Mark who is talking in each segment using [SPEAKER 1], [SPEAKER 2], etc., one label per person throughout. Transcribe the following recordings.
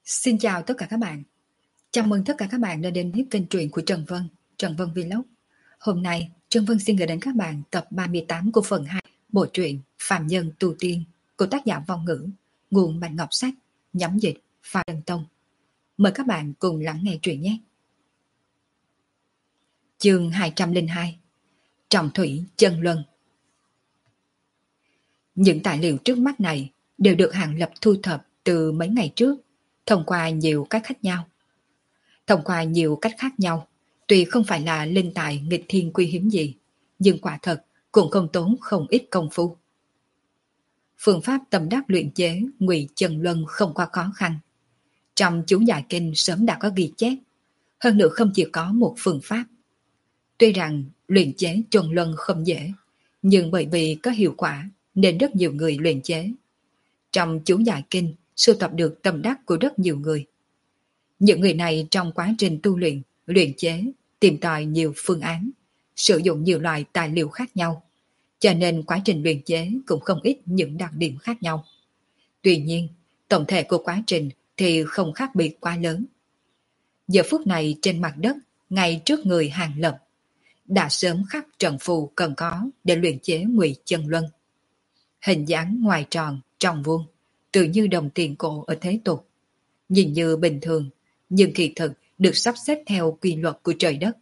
[SPEAKER 1] Xin chào tất cả các bạn. Chào mừng tất cả các bạn đã đến với kênh truyện của Trần Vân, Trần Vân Vlog. Hôm nay, Trần Vân xin gửi đến các bạn tập 38 của phần 2 bộ truyện Phạm Nhân Tu Tiên của tác giả Vong Ngữ, nguồn Bạch Ngọc Sách, nhóm dịch Phạm Nhân Tông. Mời các bạn cùng lắng nghe truyện nhé. Chương 202 Trọng Thủy Chân Luân. Những tài liệu trước mắt này đều được Hàng Lập thu thập từ mấy ngày trước, thông qua nhiều cách khác nhau. Thông qua nhiều cách khác nhau, tuy không phải là linh tài nghịch thiên quý hiếm gì, nhưng quả thật cũng không tốn không ít công phu. Phương pháp tâm đắc luyện chế Ngụy Chân Luân không quá khó khăn. Trong chú giải kinh sớm đã có ghi chép, hơn nữa không chỉ có một phương pháp. Tuy rằng luyện chế Chân Luân không dễ, nhưng bởi vì có hiệu quả nên rất nhiều người luyện chế. Trong chú giải kinh sưu tập được tâm đắc của rất nhiều người. Những người này trong quá trình tu luyện, luyện chế, tìm tòi nhiều phương án, sử dụng nhiều loại tài liệu khác nhau, cho nên quá trình luyện chế cũng không ít những đặc điểm khác nhau. Tuy nhiên, tổng thể của quá trình thì không khác biệt quá lớn. Giờ phút này trên mặt đất, ngay trước người Hàng Lập, đã sớm khắc trận phù cần có để luyện chế Ngụy Chân Luân. Hình dáng ngoài tròn, trong vuông, tự như đồng tiền cổ ở thế tục. Nhìn như bình thường, nhưng kỳ thực được sắp xếp theo quy luật của trời đất.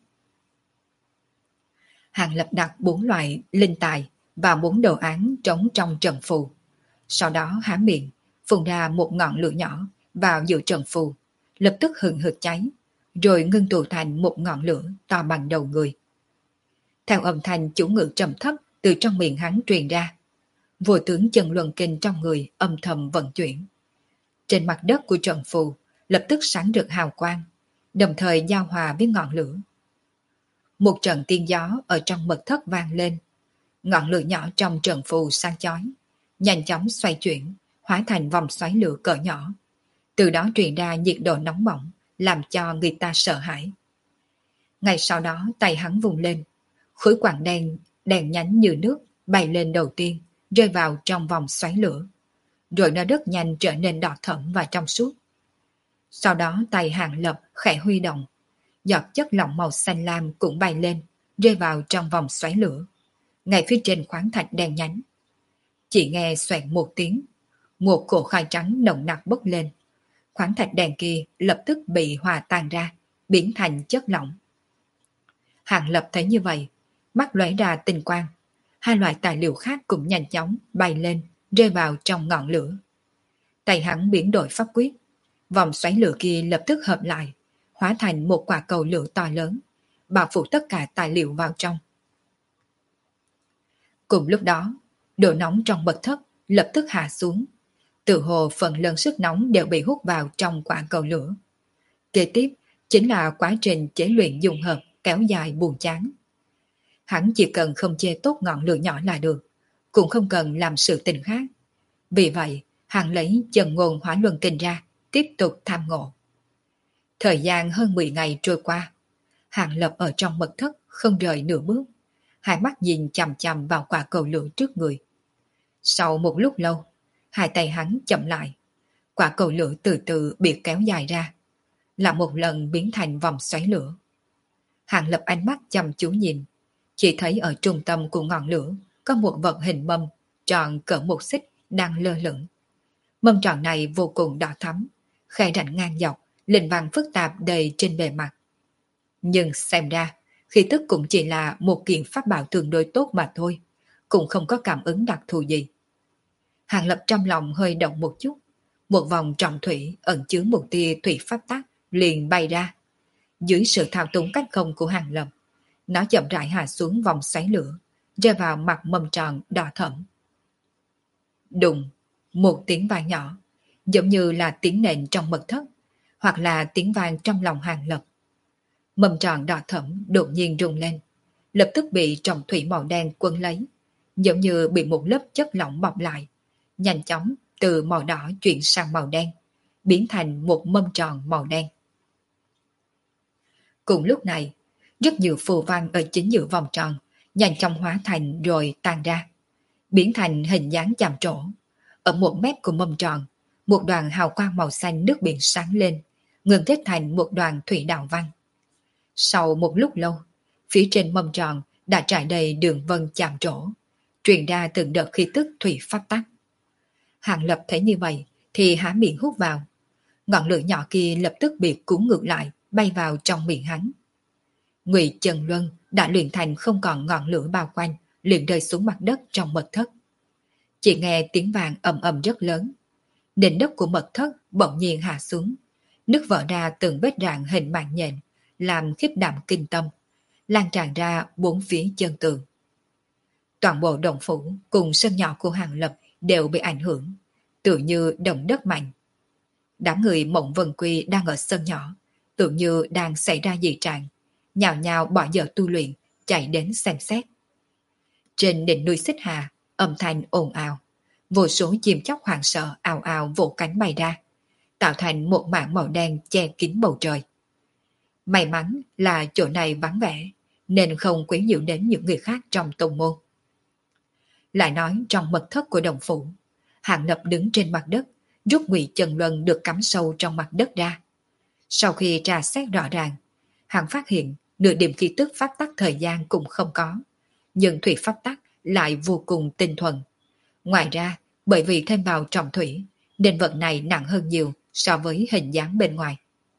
[SPEAKER 1] Hàng Lập đặt 4 loại linh tài và 4 đồ án trống trong trận phù. Sau đó há miệng, phun ra một ngọn lửa nhỏ vào giữa trận phù, lập tức hừng hực cháy, rồi ngưng tụ thành một ngọn lửa to bằng đầu người. Theo âm thanh chú ngữ trầm thấp từ trong miệng hắn truyền ra, vô tướng chân luân kinh trong người âm thầm vận chuyển. Trên mặt đất của trận phù lập tức sáng rực hào quang, đồng thời giao hòa với ngọn lửa. Một trận tiên gió ở trong mật thất vang lên, ngọn lửa nhỏ trong trận phù sáng chói, nhanh chóng xoay chuyển, hóa thành vòng xoáy lửa cỡ nhỏ. Từ đó truyền ra nhiệt độ nóng bỏng, làm cho người ta sợ hãi. Ngay sau đó tay hắn vùng lên, khối quặng đen, đèn nhánh như nước bay lên đầu tiên, rơi vào trong vòng xoáy lửa. Rồi nó rất nhanh trở nên đỏ thẫm và trong suốt. Sau đó tay Hàng Lập khẽ huy động, giọt chất lỏng màu xanh lam cũng bay lên, rơi vào trong vòng xoáy lửa, ngay phía trên khoáng thạch đen nhánh. Chỉ nghe xoẹt một tiếng, một cỗ khói trắng nồng nặc bốc lên. Khoáng thạch đen kia lập tức bị hòa tan ra, biến thành chất lỏng. Hàng Lập thấy như vậy, mắt lóe ra tinh quang. Hai loại tài liệu khác cũng nhanh chóng bay lên, rơi vào trong ngọn lửa. Tay hắn biến đổi pháp quyết, vòng xoáy lửa kia lập tức hợp lại, hóa thành một quả cầu lửa to lớn, bao phủ tất cả tài liệu vào trong. Cùng lúc đó, độ nóng trong mật thất lập tức hạ xuống, tự hồ phần lớn sức nóng đều bị hút vào trong quả cầu lửa. Kế tiếp chính là quá trình chế luyện dung hợp kéo dài buồn chán. Hắn chỉ cần không chê tốt ngọn lửa nhỏ là được, cũng không cần làm sự tình khác. Vì vậy, hắn lấy chân ngôn hỏa luân kinh ra, tiếp tục tham ngộ. Thời gian hơn 10 ngày trôi qua, Hàng Lập ở trong mật thất không rời nửa bước, hai mắt nhìn chằm chằm vào quả cầu lửa trước người. Sau một lúc lâu, hai tay hắn chậm lại, quả cầu lửa từ từ bị kéo dài ra, là một lần biến thành vòng xoáy lửa. Hàng Lập ánh mắt chăm chú nhìn, chỉ thấy ở trung tâm của ngọn lửa có một vật hình mâm tròn cỡ một xích đang lơ lửng. Mâm tròn này vô cùng đỏ thắm, khe rãnh ngang dọc, linh văn phức tạp đầy trên bề mặt. Nhưng xem ra, khí tức cũng chỉ là một kiện pháp bảo tương đối tốt mà thôi, cũng không có cảm ứng đặc thù gì. Hàng Lập trong lòng hơi động một chút, một vòng trọng thủy ẩn chứa một tia thủy pháp tắc liền bay ra. Dưới sự thao túng cách không của Hàng Lập, nó chậm rãi hạ xuống vòng xoáy lửa, rơi vào mặt mâm tròn đỏ thẫm. Đùng, một tiếng vang nhỏ, giống như là tiếng nện trong mật thất, hoặc là tiếng vang trong lòng Hàng Lập. Mâm tròn đỏ thẫm đột nhiên rung lên, lập tức bị trọng thủy màu đen quấn lấy, giống như bị một lớp chất lỏng bọc lại, nhanh chóng từ màu đỏ chuyển sang màu đen, biến thành một mâm tròn màu đen. Cùng lúc này, rất nhiều phù văn ở chính giữa vòng tròn nhanh chóng hóa thành rồi tan ra, biến thành hình dáng chạm trổ. Ở một mép của mâm tròn, một đoàn hào quang màu xanh nước biển sáng lên, ngừng kết thành một đoàn thủy đạo văn. Sau một lúc lâu, phía trên mâm tròn đã trải đầy đường vân chạm trổ, truyền ra từng đợt khí tức thủy pháp tắc. Hàng Lập thấy như vậy thì há miệng hút vào. Ngọn lửa nhỏ kia lập tức bị cuốn ngược lại, bay vào trong miệng hắn. Ngụy Trần Luân đã luyện thành không còn ngọn lửa bao quanh, liền rơi xuống mặt đất trong mật thất. Chỉ nghe tiếng vàng ầm ầm rất lớn. Nền đất của mật thất bỗng nhiên hạ xuống, nứt vỡ ra từng vết rạn hình mạng nhện, làm khiếp đảm kinh tâm, lan tràn ra bốn phía chân tường. Toàn bộ động phủ cùng sân nhỏ của Hàng Lập đều bị ảnh hưởng, tự như động đất mạnh. Đám người Mộng Vân Quy đang ở sân nhỏ, tự như đang xảy ra dị trạng, nhào nhào bỏ giờ tu luyện, chạy đến xem xét. Trên đỉnh núi Xích Hà, âm thanh ồn ào, vô số chim chóc hoảng sợ ào ào vỗ cánh bay ra, tạo thành một mảng màu đen che kín bầu trời. May mắn là chỗ này vắng vẻ, nên không quấy nhiễu đến những người khác trong tông môn. Lại nói trong mật thất của đồng phủ, Hàng Lập đứng trên mặt đất, rút Ngụy Trần Luân được cắm sâu trong mặt đất ra. Sau khi tra xét rõ ràng, hắn phát hiện nửa điểm khí tức pháp tắc thời gian cũng không có, nhưng thủy pháp tắc lại vô cùng tinh thuần. Ngoài ra, bởi vì thêm vào trọng thủy, nên vật này nặng hơn nhiều so với hình dáng bên ngoài.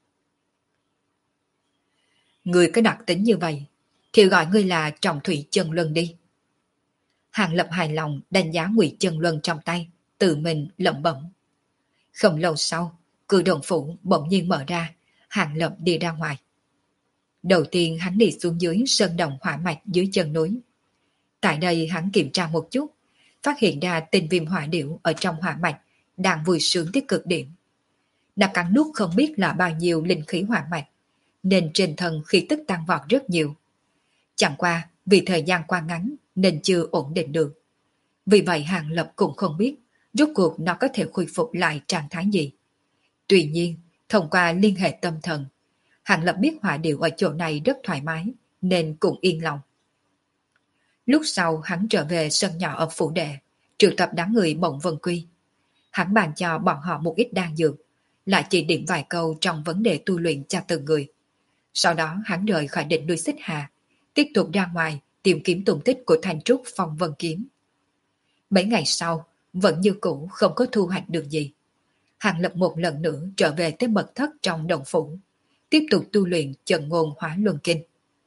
[SPEAKER 1] Người có đặc tính như vậy, thì gọi ngươi là trọng thủy Trần Luân đi. Hàng Lập hài lòng đánh giá Ngụy Trần Luân trong tay, tự mình lẩm bẩm. Không lâu sau, cửa động phủ bỗng nhiên mở ra, Hàng Lập đi ra ngoài. Đầu tiên hắn đi xuống dưới sơn đồng hỏa mạch dưới chân núi. Tại đây hắn kiểm tra một chút, phát hiện ra tinh viêm hỏa điểu ở trong hỏa mạch đang vui sướng tới cực điểm. Đã cắn nuốt không biết là bao nhiêu linh khí hỏa mạch, nên trên thân khí tức tăng vọt rất nhiều. Chẳng qua vì thời gian qua ngắn nên chưa ổn định được. Vì vậy Hàng Lập cũng không biết rốt cuộc nó có thể khôi phục lại trạng thái gì. Tuy nhiên, thông qua liên hệ tâm thần, Hàng Lập biết hỏa điểu ở chỗ này rất thoải mái, nên cũng yên lòng. Lúc sau hắn trở về sân nhỏ ở phủ đệ, triệu tập đám người Mộng Vân Quy. Hắn bàn cho bọn họ một ít đan dược, lại chỉ điểm vài câu trong vấn đề tu luyện cho từng người. Sau đó hắn rời khỏi đỉnh núi Xích Hà, tiếp tục ra ngoài tìm kiếm tung tích của thanh trúc Phong Vân Kiếm. Mấy ngày sau, vẫn như cũ không có thu hoạch được gì. Hàng Lập một lần nữa trở về tới mật thất trong động phủ, tiếp tục tu luyện Chân Ngôn Hóa Luân Kinh.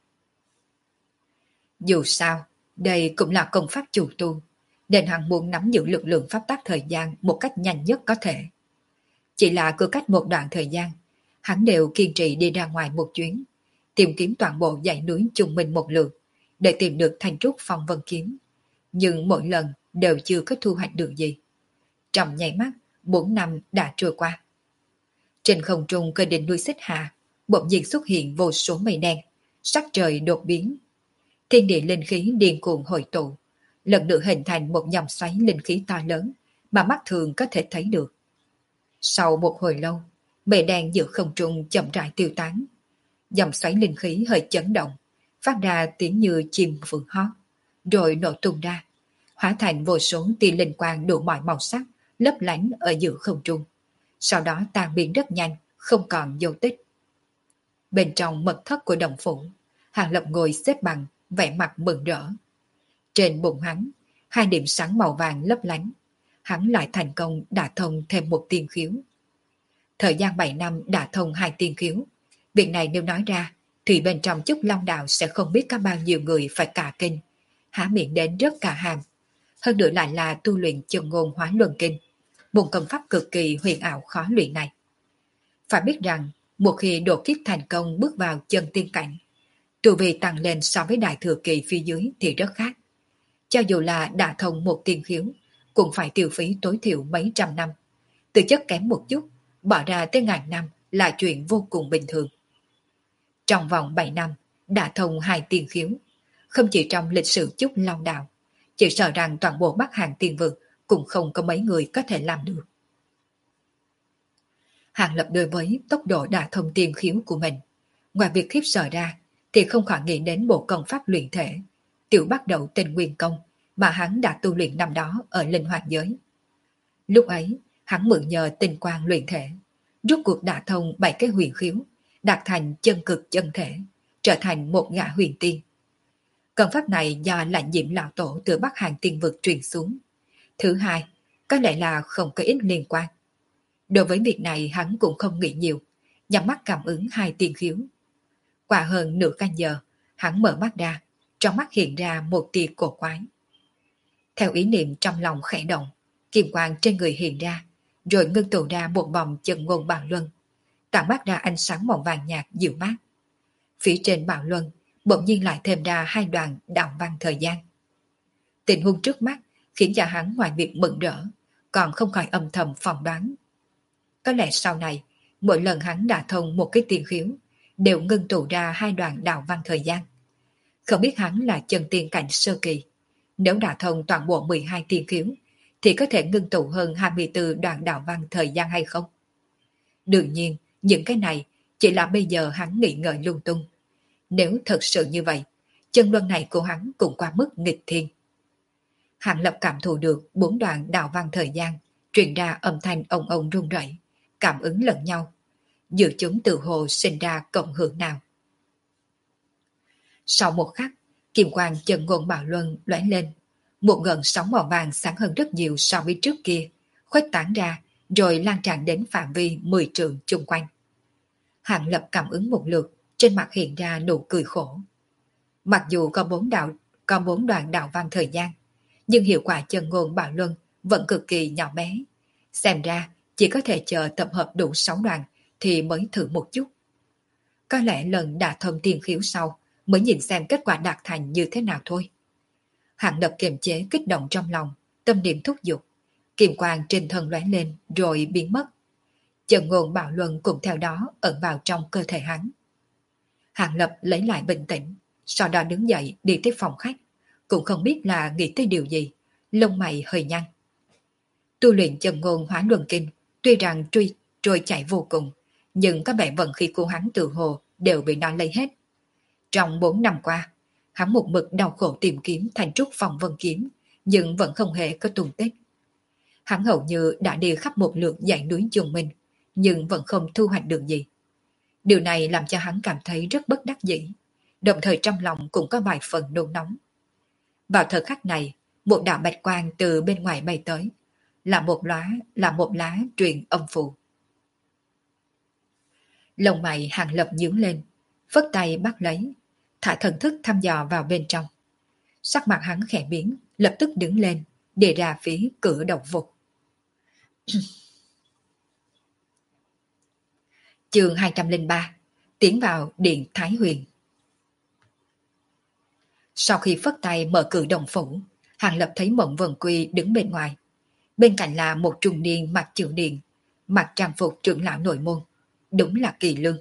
[SPEAKER 1] Dù sao, đây cũng là công pháp chủ tu, nên hắn muốn nắm giữ lực lượng pháp tắc thời gian một cách nhanh nhất có thể. Chỉ là cứ cách một đoạn thời gian, hắn đều kiên trì đi ra ngoài một chuyến, tìm kiếm toàn bộ dãy núi trung minh một lượt, để tìm được thanh trúc Phong Vân Kiếm. Nhưng mỗi lần đều chưa có thu hoạch được gì. Trong nháy mắt, 4 năm đã trôi qua. Trên không trung cơ đỉnh núi Xích Hà, bỗng nhiên xuất hiện vô số mây đen, sắc trời đột biến. Thiên địa linh khí điên cuồng hội tụ, lần nữa hình thành một dòng xoáy linh khí to lớn mà mắt thường có thể thấy được. Sau một hồi lâu, mây đen giữa không trung chậm rãi tiêu tán. Dòng xoáy linh khí hơi chấn động, phát ra tiếng như chim phượng hót, rồi nổ tung ra, hóa thành vô số tia linh quang đủ mọi màu sắc, lấp lánh ở giữa không trung. Sau đó tan biến rất nhanh, không còn dấu tích. Bên trong mật thất của đồng phủ, Hàng Lập ngồi xếp bằng, vẻ mặt mừng rỡ. Trên bụng hắn, 2 điểm sáng màu vàng lấp lánh. Hắn lại thành công đả thông thêm một tiên khiếu. Thời gian 7 năm đả thông 2 tiên khiếu. Việc này nếu nói ra, thì bên trong Chúc Long Đạo sẽ không biết có bao nhiêu người phải cả kinh, há miệng đến rất cả hàm. Hơn nữa lại là tu luyện Chân Ngôn Hóa Luân Kinh, một công pháp cực kỳ huyền ảo khó luyện này. Phải biết rằng, một khi độ kiếp thành công bước vào chân tiên cảnh, tu vi tăng lên so với đại thừa kỳ phía dưới thì rất khác. Cho dù là đả thông một tiên khiếu, cũng phải tiêu phí tối thiểu mấy trăm năm. Từ chất kém một chút, bỏ ra tới ngàn năm là chuyện vô cùng bình thường. Trong vòng 7 năm, đả thông 2 tiên khiếu, không chỉ trong lịch sử Chúc Long Đạo, chỉ sợ rằng toàn bộ Bắc Hàng tiên vực cũng không có mấy người có thể làm được. Hàng Lập đối với tốc độ đả thông tiên khiếu của mình, ngoài việc khiếp sợ ra, thì không khỏi nghĩ đến bộ công pháp luyện thể, tiểu bắt đầu tên Nguyên Công mà hắn đã tu luyện năm đó ở linh hoạt giới. Lúc ấy, Hắn mượn nhờ tinh quang luyện thể, rút cuộc đả thông 7 cái huyền khiếu, đạt thành chân cực chân thể, trở thành một ngã huyền tiên. Công pháp này do Lãnh Diễm lão tổ từ Bắc Hàng tiên vực truyền xuống. Thứ hai, có lẽ là không có ít liên quan. Đối với việc này hắn cũng không nghĩ nhiều, nhắm mắt cảm ứng hai tiên khiếu. Qua hơn nửa canh giờ, hắn mở mắt ra, trong mắt hiện ra một tia cổ quái. Theo ý niệm trong lòng khẽ động, kim quang trên người hiện ra, rồi ngưng tụ ra một vòng chân ngôn bảo luân, tản mát ra ánh sáng màu vàng nhạt dịu mát. Phía trên bảo luân, bỗng nhiên lại thêm ra hai đoàn đạo văn thời gian. Tình huống trước mắt khiến cho hắn ngoài việc mừng rỡ, còn không khỏi âm thầm phỏng đoán. Có lẽ sau này, mỗi lần hắn đả thông một cái tiên khiếu, đều ngưng tụ ra hai đoàn đạo văn thời gian. Không biết hắn là chân tiên cảnh sơ kỳ. Nếu đả thông toàn bộ 12 tiên khiếu, thì có thể ngưng tụ hơn 24 đoàn đạo văn thời gian hay không? Đương nhiên, những cái này chỉ là bây giờ hắn nghĩ ngợi lung tung. Nếu thật sự như vậy, chân luân này của hắn cũng qua mức nghịch thiên. Hắn lập cảm thụ được 4 đoạn đạo văn thời gian, truyền ra âm thanh ông ông rung rẩy, cảm ứng lẫn nhau. Giữa chúng tự hồ sinh ra cộng hưởng nào. Sau một khắc, kim quang chân ngôn bảo luân lóe lên. Một ngọn sóng màu vàng sáng hơn rất nhiều so với trước kia, khuếch tán ra rồi lan tràn đến phạm vi 10 trượng chung quanh. Hàng Lập cảm ứng một lượt, trên mặt hiện ra nụ cười khổ. Mặc dù có 4 đoạn đạo văn thời gian, nhưng hiệu quả chân ngôn bảo luân vẫn cực kỳ nhỏ bé. Xem ra chỉ có thể chờ tập hợp đủ 6 đoạn thì mới thử một chút. Có lẽ lần đả thông tiên khiếu sau mới nhìn xem kết quả đạt thành như thế nào thôi. Hàng Lập kiềm chế kích động trong lòng, tâm niệm thúc giục, kim quang trên thân lóe lên rồi biến mất. Chân ngôn bảo luân cũng theo đó ẩn vào trong cơ thể hắn. Hàng Lập lấy lại bình tĩnh, sau đó đứng dậy đi tới phòng khách, cũng không biết là nghĩ tới điều gì, lông mày hơi nhăn. Tu luyện chân ngôn hóa luân kinh, tuy rằng trôi chạy vô cùng, nhưng các vẻ vận khí của hắn tự hồ đều bị nó lấy hết. Trong 4 năm qua, hắn một mực đau khổ tìm kiếm thành trúc phòng vân kiếm, nhưng vẫn không hề có tung tích. Hắn hầu như đã đi khắp một lượt dãy núi Trung Minh, nhưng vẫn không thu hoạch được gì. Điều này làm cho hắn cảm thấy rất bất đắc dĩ, đồng thời trong lòng cũng có vài phần nôn nóng. Vào thời khắc này, một đạo bạch quang từ bên ngoài bay tới, là một lá truyền âm phù. Lông mày Hàng Lập nhướng lên, phất tay bắt lấy, thả thần thức thăm dò vào bên trong. Sắc mặt hắn khẽ biến, lập tức đứng lên, đi ra phía cửa động vực. Chương 203, tiến vào Điện Thái Huyền. Sau khi phất tay mở cửa động phủ, Hàng Lập thấy Mộng Vân Quy đứng bên ngoài. Bên cạnh là một trung niên mặc chữ điện, mặc trang phục trưởng lão nội môn. Đúng là Kỳ Lương.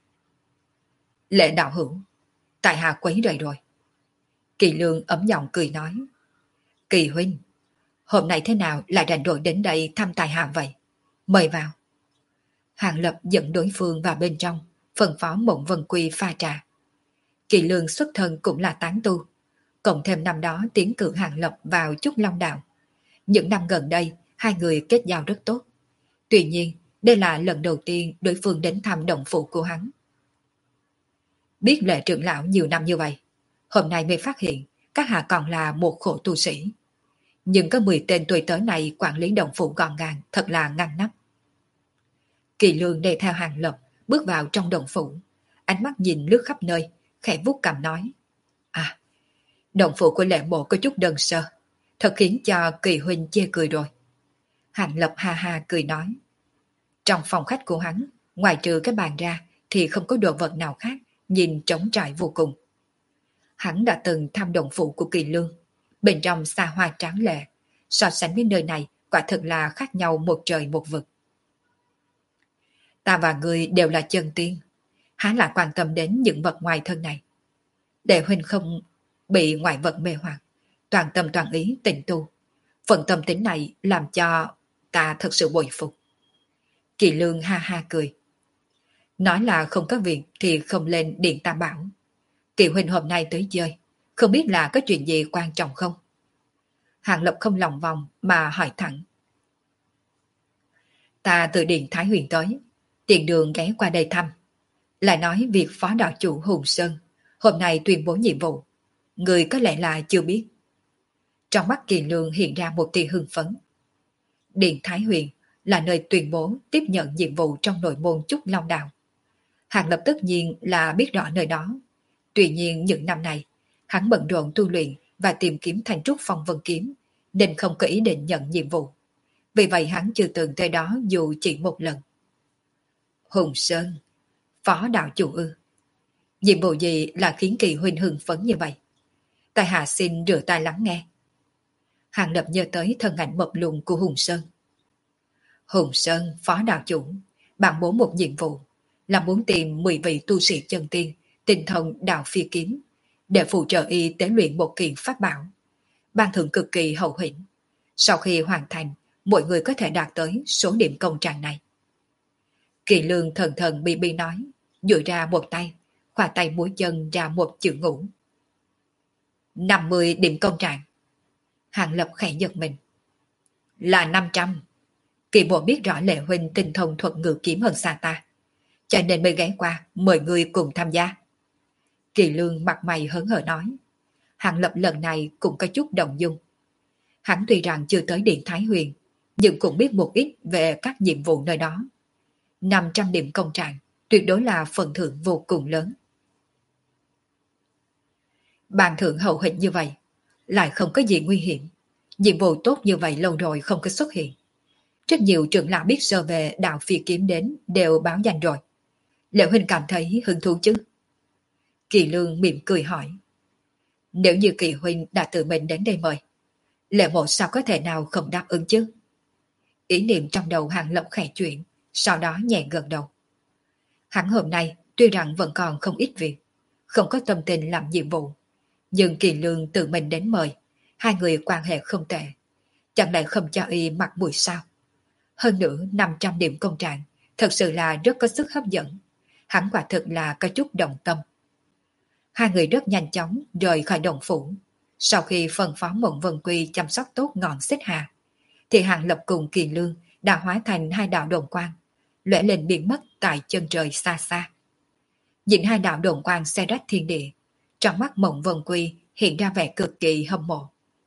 [SPEAKER 1] Lệ đạo hữu, tại hạ quấy rầy rồi. Kỳ Lương ấm giọng cười nói. Kỳ huynh, hôm nay thế nào lại rảnh rỗi đến đây thăm tại hạ vậy? Mời vào. Hàng Lập dẫn đối phương vào bên trong, phân phó Mộng Vân Quy pha trà. Kỳ Lương xuất thân cũng là tán tu, cộng thêm năm đó tiến cử Hàng Lập vào Trúc Long Đạo. Những năm gần đây, hai người kết giao rất tốt. Tuy nhiên, đây là lần đầu tiên đối phương đến thăm động phủ của hắn. Biết Lệ trưởng lão nhiều năm như vậy, hôm nay mới phát hiện các hạ còn là một khổ tu sĩ. Nhưng có 10 tên tuổi tới này quản lý động phủ gọn gàng, thật là ngăn nắp. Kỳ Lương đi theo Hàng Lập, bước vào trong động phủ, ánh mắt nhìn lướt khắp nơi, khẽ vuốt cằm nói. À, động phủ của Lệ mộ có chút đơn sơ, thật khiến cho Kỳ huynh chê cười rồi. Hàng Lập ha ha cười nói. Trong phòng khách của hắn, ngoài trừ cái bàn ra thì không có đồ vật nào khác, nhìn trống trải vô cùng. Hắn đã từng thăm động phủ của Kỳ Lương, bên trong xa hoa tráng lệ, so sánh với nơi này quả thực là khác nhau một trời một vực. Ta và ngươi đều là chân tiên, há lại quan tâm đến những vật ngoài thân này. Để huynh không bị ngoại vật mê hoặc, toàn tâm toàn ý tịnh tu. Phần tâm tính này làm cho ta thật sự bội phục. Kỳ Lương ha ha cười. Nói là không có việc thì không lên Điện Tam Bảo. Kỳ huynh hôm nay tới chơi, không biết là có chuyện gì quan trọng không? Hàng Lập không lòng vòng mà hỏi thẳng. Ta từ Điện Thái Huyền tới, tiện đường ghé qua đây thăm. Lại nói việc phó đạo chủ Hùng Sơn hôm nay tuyên bố nhiệm vụ. Người có lẽ là chưa biết. Trong mắt Kỳ Lương hiện ra một tia hưng phấn. Điện Thái Huyền là nơi tuyên bố tiếp nhận nhiệm vụ trong nội môn Trúc Long Đạo. Hàng Lập tất nhiên là biết rõ nơi đó. Tuy nhiên những năm này, hắn bận rộn tu luyện và tìm kiếm thành trúc phong vân kiếm, nên không có ý định nhận nhiệm vụ. Vì vậy hắn chưa từng tới đó dù chỉ một lần. Hùng Sơn, phó đạo chủ ư? Nhiệm vụ gì là khiến Kỳ huynh hưng phấn như vậy? Tại hạ xin rửa tai lắng nghe. Hàng Lập nhớ tới thân ảnh mập lùn của Hùng Sơn. Hùng Sơn, phó đạo chủ, bạn bố một nhiệm vụ là muốn tìm 10 vị tu sĩ chân tiên, tinh thông đạo phi kiếm, để phụ trợ y tế luyện một kiện pháp bảo. Ban thưởng cực kỳ hậu hĩnh. Sau khi hoàn thành, mọi người có thể đạt tới số điểm công trạng này. Kỳ Lương thần thần bi bi nói, duỗi ra một tay, khoa tay múa chân ra một chữ ngũ. 50 điểm công trạng. Hàng Lập khẽ giật mình. Là 500. Kỳ bộ biết rõ Lệ huynh tinh thông thuật ngự kiếm hơn xa ta, cho nên mới ghé qua mời người cùng tham gia. Kỳ Lương mặt mày hớn hở nói. Hàng Lập lần này cũng có chút động dung. Hắn tuy rằng chưa tới Điện Thái Huyền, nhưng cũng biết một ít về các nhiệm vụ nơi đó. 500 điểm công trạng tuyệt đối là phần thưởng vô cùng lớn. Bàn thưởng hậu hĩnh như vậy, lại không có gì nguy hiểm. Nhiệm vụ tốt như vậy lâu rồi không có xuất hiện. Rất nhiều trưởng lão biết sơ về đạo phi kiếm đến đều báo danh rồi. Lệ huynh cảm thấy hứng thú chứ? Kỳ Lương mỉm cười hỏi. Nếu như Kỳ huynh đã tự mình đến đây mời, Lệ mộ sao có thể nào không đáp ứng chứ? Ý niệm trong đầu Hàng Lập khẽ chuyển, sau đó nhẹ gật đầu. Hắn hôm nay tuy rằng vẫn còn không ít việc, không có tâm tình làm nhiệm vụ, nhưng Kỳ Lương tự mình đến mời, hai người quan hệ không tệ, chẳng lẽ không cho y mặt mũi sao? Hơn nữa 500 điểm công trạng thật sự là rất có sức hấp dẫn. Hắn quả thực là có chút động tâm. Hai người rất nhanh chóng rời khỏi đồng phủ. Sau khi phân phó Mộng Vân Quy chăm sóc tốt ngọn xích hà, thì Hàng Lập cùng Kỳ Lương đã hóa thành hai đạo đồn quang, lóe lên biến mất tại chân trời xa xa. Nhìn hai đạo đồn quang xe rách thiên địa, trong mắt Mộng Vân Quy hiện ra vẻ cực kỳ hâm mộ.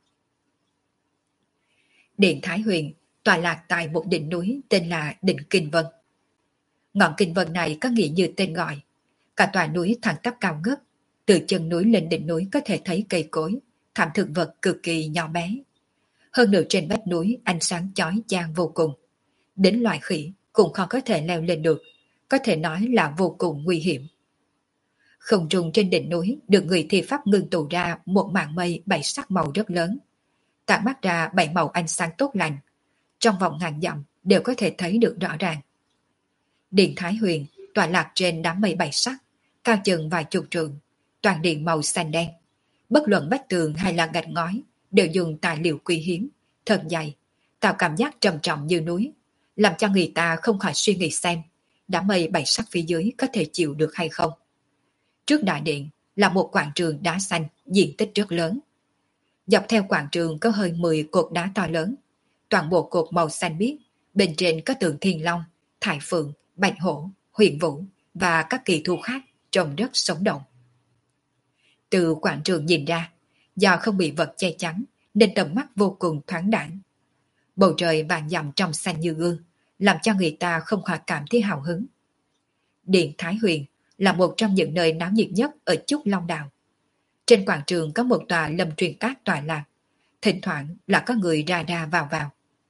[SPEAKER 1] Điện Thái Huyền tọa lạc tại một đỉnh núi tên là Đỉnh Kinh Vân. Ngọn Kinh Vân này có nghĩa như tên gọi. Cả tòa núi thẳng tắp cao ngất, từ chân núi lên đỉnh núi có thể thấy cây cối, thảm thực vật cực kỳ nhỏ bé. Hơn nữa trên vách núi ánh sáng chói chang vô cùng. Đến loài khỉ cũng khó có thể leo lên được, có thể nói là vô cùng nguy hiểm. Không trung trên đỉnh núi được người thi pháp ngưng tụ ra một mảng mây bảy sắc màu rất lớn, tản mát ra bảy màu ánh sáng tốt lành. Trong vòng ngàn dặm đều có thể thấy được rõ ràng. Điện Thái Huyền tọa lạc trên đám mây bảy sắc, cao chừng vài chục trượng, toàn điện màu xanh đen. Bất luận vách tường hay là gạch ngói đều dùng tài liệu quý hiếm, thật dày, tạo cảm giác trầm trọng như núi, làm cho người ta không khỏi suy nghĩ xem đám mây bảy sắc phía dưới có thể chịu được hay không. Trước đại điện là một quảng trường đá xanh diện tích rất lớn. Dọc theo quảng trường có hơn 10 cột đá to lớn, toàn bộ cột màu xanh biếc, bên trên có tượng Thiên Long, Thái Phượng, Bạch Hổ, Huyền Vũ và các kỳ thú khác trông rất sống động. Từ quảng trường nhìn ra, do không bị vật che chắn nên tầm mắt vô cùng thoáng đãng. Bầu trời vàng dặm trong xanh như gương, làm cho người ta không khỏi cảm thấy hào hứng. Điện Thái Huyền là một trong những nơi náo nhiệt nhất ở Trúc Long Đảo. Trên quảng trường có một tòa lâm truyền cát tọa lạc, thỉnh thoảng là có người ra ra vào vào.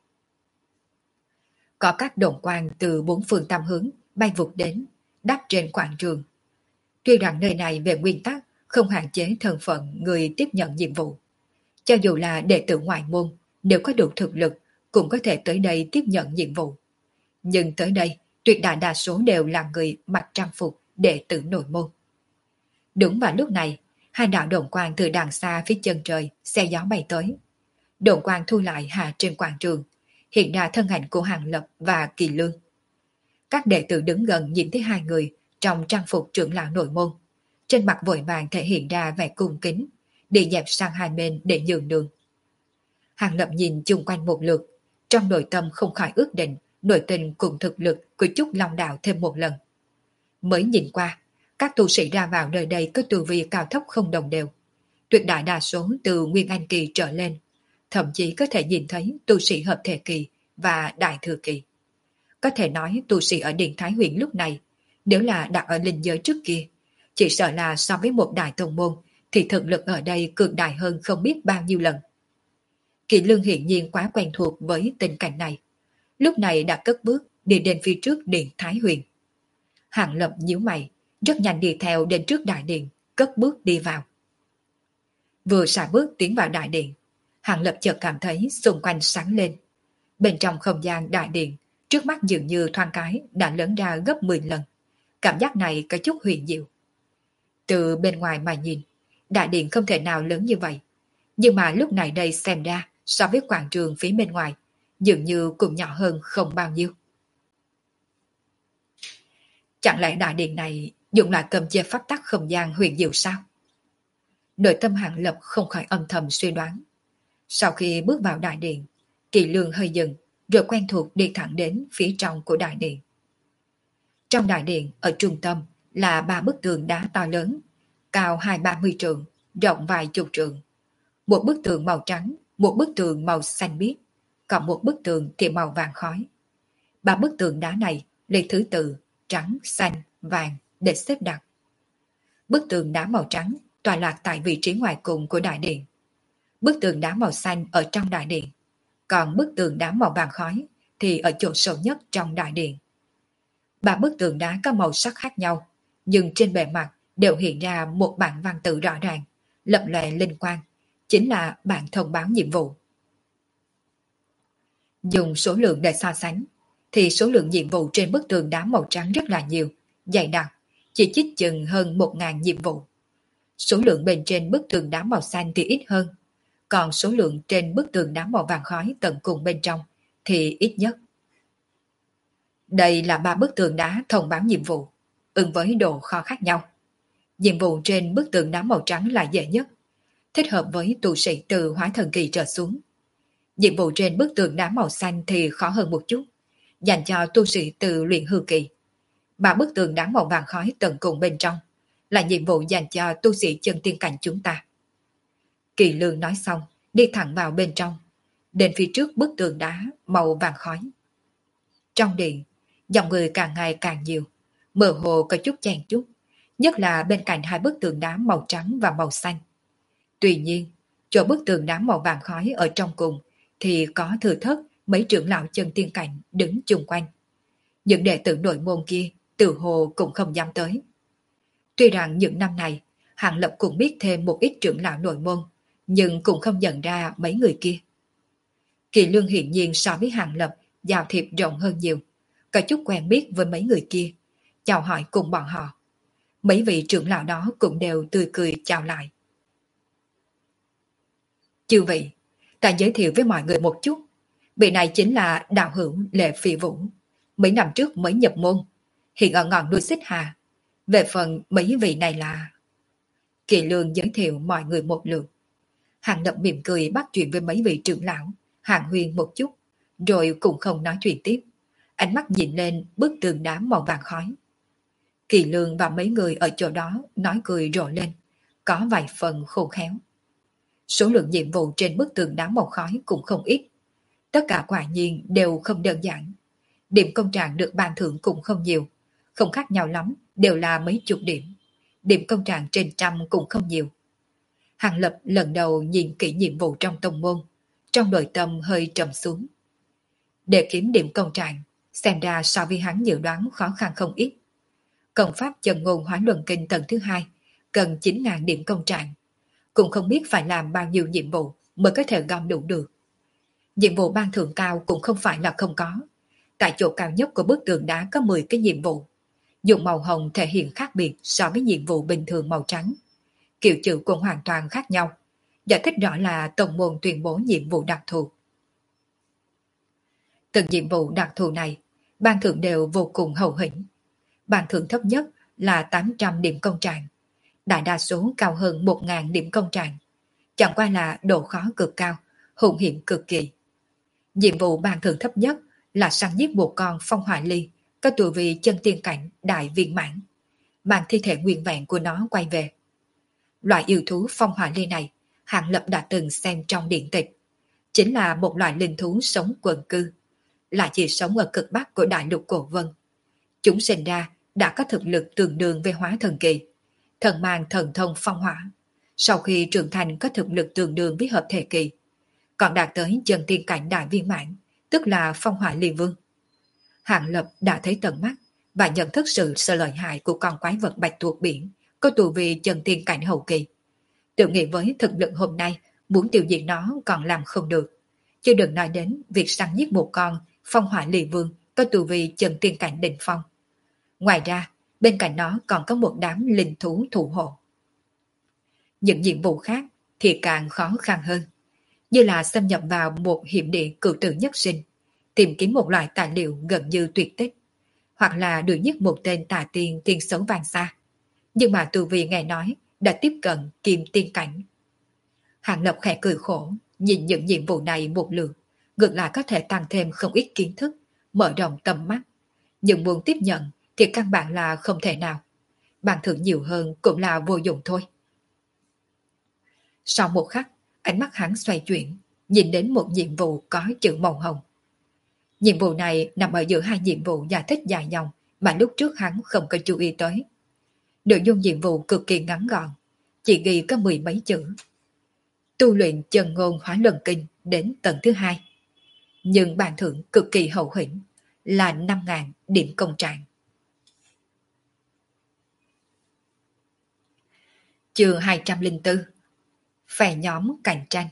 [SPEAKER 1] Có các đồn quang từ bốn phương tám hướng bay vụt đến, đáp trên quảng trường. Tuy rằng nơi này về nguyên tắc không hạn chế thân phận người tiếp nhận nhiệm vụ. Cho dù là đệ tử ngoại môn, nếu có đủ thực lực cũng có thể tới đây tiếp nhận nhiệm vụ. Nhưng tới đây, tuyệt đại đa số đều là người mặc trang phục đệ tử nội môn. Đúng vào lúc này, hai đạo đồn quang từ đằng xa phía chân trời xe gió bay tới. Đồn quang thu lại hạ trên quảng trường, hiện ra thân ảnh của Hàng Lập và Kỳ Lương. Các đệ tử đứng gần nhìn thấy hai người trong trang phục trưởng lão nội môn, trên mặt vội vàng thể hiện ra vẻ cung kính, đi dẹp sang hai bên để nhường đường. Hàng Lập nhìn chung quanh một lượt, trong nội tâm không khỏi ước định nội tình cùng thực lực của Trúc Long Đạo thêm một lần. Mới nhìn qua, các tu sĩ ra vào nơi đây có tu vi cao thấp không đồng đều. Tuyệt đại đa số từ Nguyên Anh Kỳ trở lên, thậm chí có thể nhìn thấy tu sĩ hợp thể kỳ và đại thừa kỳ. Có thể nói tu sĩ ở Điện Thái Huyền lúc này, nếu là đặt ở linh giới trước kia, chỉ sợ là so với một đại tông môn thì thực lực ở đây cường đại hơn không biết bao nhiêu lần. Kỳ Lương hiển nhiên quá quen thuộc với tình cảnh này. Lúc này đã cất bước đi đến phía trước Điện Thái Huyền. Hàng Lập nhíu mày, rất nhanh đi theo đến trước đại điện, cất bước đi vào. Vừa xài bước tiến vào đại điện, Hàng Lập chợt cảm thấy xung quanh sáng lên. Bên trong không gian đại điện, trước mắt dường như thoáng cái đã lớn ra gấp 10 lần. Cảm giác này có chút huyền diệu. Từ bên ngoài mà nhìn, đại điện không thể nào lớn như vậy. Nhưng mà lúc này đây xem ra, so với quảng trường phía bên ngoài, dường như cũng nhỏ hơn không bao nhiêu. Chẳng lẽ đại điện này dùng lại cầm chế pháp tắc không gian huyền diệu sao? Nội tâm Hàng Lập không khỏi âm thầm suy đoán. Sau khi bước vào đại điện, Kỳ Lương hơi dừng, rồi quen thuộc đi thẳng đến phía trong của đại điện. Trong đại điện, ở trung tâm, là 3 bức tường đá to lớn, cao 20-30 trượng, rộng vài chục trượng. Một bức tường màu trắng, một bức tường màu xanh biếc, còn một bức tường thì màu vàng khói. 3 bức tường đá này lấy thứ tự trắng, xanh, vàng để xếp đặt. Bức tường đá màu trắng tọa lạc tại vị trí ngoài cùng của đại điện. Bức tường đá màu xanh ở trong đại điện, còn bức tường đá màu vàng khói thì ở chỗ sâu nhất trong đại điện. 3 bức tường đá có màu sắc khác nhau, nhưng trên bề mặt đều hiện ra một bảng văn tự rõ ràng, lập lòe linh quang, chính là bảng thông báo nhiệm vụ. Dùng số lượng để so sánh, thì số lượng nhiệm vụ trên bức tường đá màu trắng rất là nhiều, dày đặc, chỉ chích chừng hơn 1.000 nhiệm vụ. Số lượng bên trên bức tường đá màu xanh thì ít hơn, còn số lượng trên bức tường đá màu vàng khói tận cùng bên trong thì ít nhất. Đây là 3 bức tường đá thông báo nhiệm vụ, ứng với độ khó khác nhau. Nhiệm vụ trên bức tường đá màu trắng là dễ nhất, thích hợp với tu sĩ từ Hóa Thần Kỳ trở xuống. Nhiệm vụ trên bức tường đá màu xanh thì khó hơn một chút, dành cho tu sĩ từ Luyện Hư Kỳ. 3 bức tường đá màu vàng khói tận cùng bên trong là nhiệm vụ dành cho tu sĩ chân tiên cảnh chúng ta. Kỳ Lương nói xong, đi thẳng vào bên trong, đến phía trước bức tường đá màu vàng khói. Trong điện, dòng người càng ngày càng nhiều, mơ hồ có chút chen chúc, nhất là bên cạnh 2 bức tường đá màu trắng và màu xanh. Tuy nhiên, chỗ bức tường đá màu vàng khói ở trong cùng thì có thừa thớt mấy trưởng lão chân tiên cảnh đứng chung quanh. Những đệ tử nội môn kia từ hồ cũng không dám tới. Tuy rằng những năm này, Hàng Lập cũng biết thêm một ít trưởng lão nội môn, nhưng cũng không nhận ra mấy người kia. Kỳ Lương hiển nhiên so với Hàng Lập giao thiệp rộng hơn nhiều, có chút quen biết với mấy người kia, chào hỏi cùng bọn họ. Mấy vị trưởng lão đó cũng đều tươi cười chào lại. Chư vị, ta giới thiệu với mọi người một chút. Vị này chính là đạo hữu Lệ Phi Vũ, mấy năm trước mới nhập môn, hiện ở ngọn núi Xích Hà. Về phần mấy vị này là... Kỳ Lương giới thiệu mọi người một lượt. Hàng Lập mỉm cười bắt chuyện với mấy vị trưởng lão, hàng huyên một chút, rồi cũng không nói chuyện tiếp. Ánh mắt nhìn lên bức tường đá màu vàng khói. Kỳ Lương và mấy người ở chỗ đó nói cười rộ lên, có vài phần khô khéo. Số lượng nhiệm vụ trên bức tường đá màu khói cũng không ít. Tất cả quả nhiên đều không đơn giản. Điểm công trạng được ban thưởng cũng không nhiều, không khác nhau lắm, đều là mấy chục điểm. Điểm công trạng trên trăm cũng không nhiều. Hàng Lập lần đầu nhìn kỹ nhiệm vụ trong tông môn, trong nội tâm hơi trầm xuống. Để kiếm điểm công trạng, xem ra so với hắn dự đoán khó khăn không ít. Công pháp Chân Ngôn Hóa Luân Kinh tầng thứ 2 cần 9.000 điểm công trạng, cũng không biết phải làm bao nhiêu nhiệm vụ mới có thể gom đủ được. Nhiệm vụ ban thưởng cao cũng không phải là không có. Tại chỗ cao nhất của bức tường đá có 10 cái nhiệm vụ. Dùng màu hồng thể hiện khác biệt so với nhiệm vụ bình thường màu trắng. Kiểu chữ cũng hoàn toàn khác nhau, giải thích rõ là tông môn tuyên bố nhiệm vụ đặc thù. Từng nhiệm vụ đặc thù này, ban thưởng đều vô cùng hậu hĩnh. Ban thưởng thấp nhất là 800 điểm công trạng, đại đa số cao hơn 1.000 điểm công trạng. Chẳng qua là độ khó cực cao, hung hiểm cực kỳ. Nhiệm vụ ban thưởng thấp nhất là săn giết một con phong hỏa ly có tu vi chân tiên cảnh đại viên mãn, mang thi thể nguyên vẹn của nó quay về. Loại yêu thú phong hỏa ly này, Hàng Lập đã từng xem trong điện tịch, chính là một loại linh thú sống quần cư, là chỉ sống ở cực bắc của đại lục Cổ Vân. Chúng sinh ra đã có thực lực tương đương với hóa thần kỳ, thần mang thần thông phong hỏa, sau khi trưởng thành có thực lực tương đương với hợp thể kỳ, còn đạt tới chân tiên cảnh đại viên mãn, tức là phong hỏa ly vương. Hàng Lập đã thấy tận mắt và nhận thức sự lợi hại của con quái vật bạch tuộc biển có tu vi chân tiên cảnh hậu kỳ. Tự nghĩ với thực lực hôm nay, muốn tiêu diệt nó còn làm không được, chứ đừng nói đến việc săn giết một con phong hỏa ly vương có tu vi chân tiên cảnh đỉnh phong. Ngoài ra, bên cạnh nó còn có một đám linh thú thủ hộ. Những nhiệm vụ khác thì càng khó khăn hơn, như là xâm nhập vào một hiểm địa cửu tử nhất sinh, tìm kiếm một loại tài liệu gần như tuyệt tích, hoặc là đuổi giết một tên tà tiên tiên xấu vàng xa. Nhưng mà tu vi nghe nói đã tiếp cận kim tiên cảnh. Hàng Lập khẽ cười khổ, nhìn những nhiệm vụ này một lượt, ngược lại có thể tăng thêm không ít kiến thức, mở rộng tầm mắt. Nhưng muốn tiếp nhận thì căn bản là không thể nào. Bàn thưởng nhiều hơn cũng là vô dụng thôi. Sau một khắc, ánh mắt hắn xoay chuyển, nhìn đến một nhiệm vụ có chữ màu hồng. Nhiệm vụ này nằm ở giữa hai nhiệm vụ giải thích dài dòng mà lúc trước hắn không có chú ý tới. Nội dung nhiệm vụ cực kỳ ngắn gọn, chỉ ghi có 10 mấy chữ. Tu luyện chân ngôn hóa luân kinh đến tầng thứ 2. Nhưng bàn thưởng cực kỳ hậu hĩnh là 5.000 điểm công trạng. Chương 204. Phe nhóm cạnh tranh.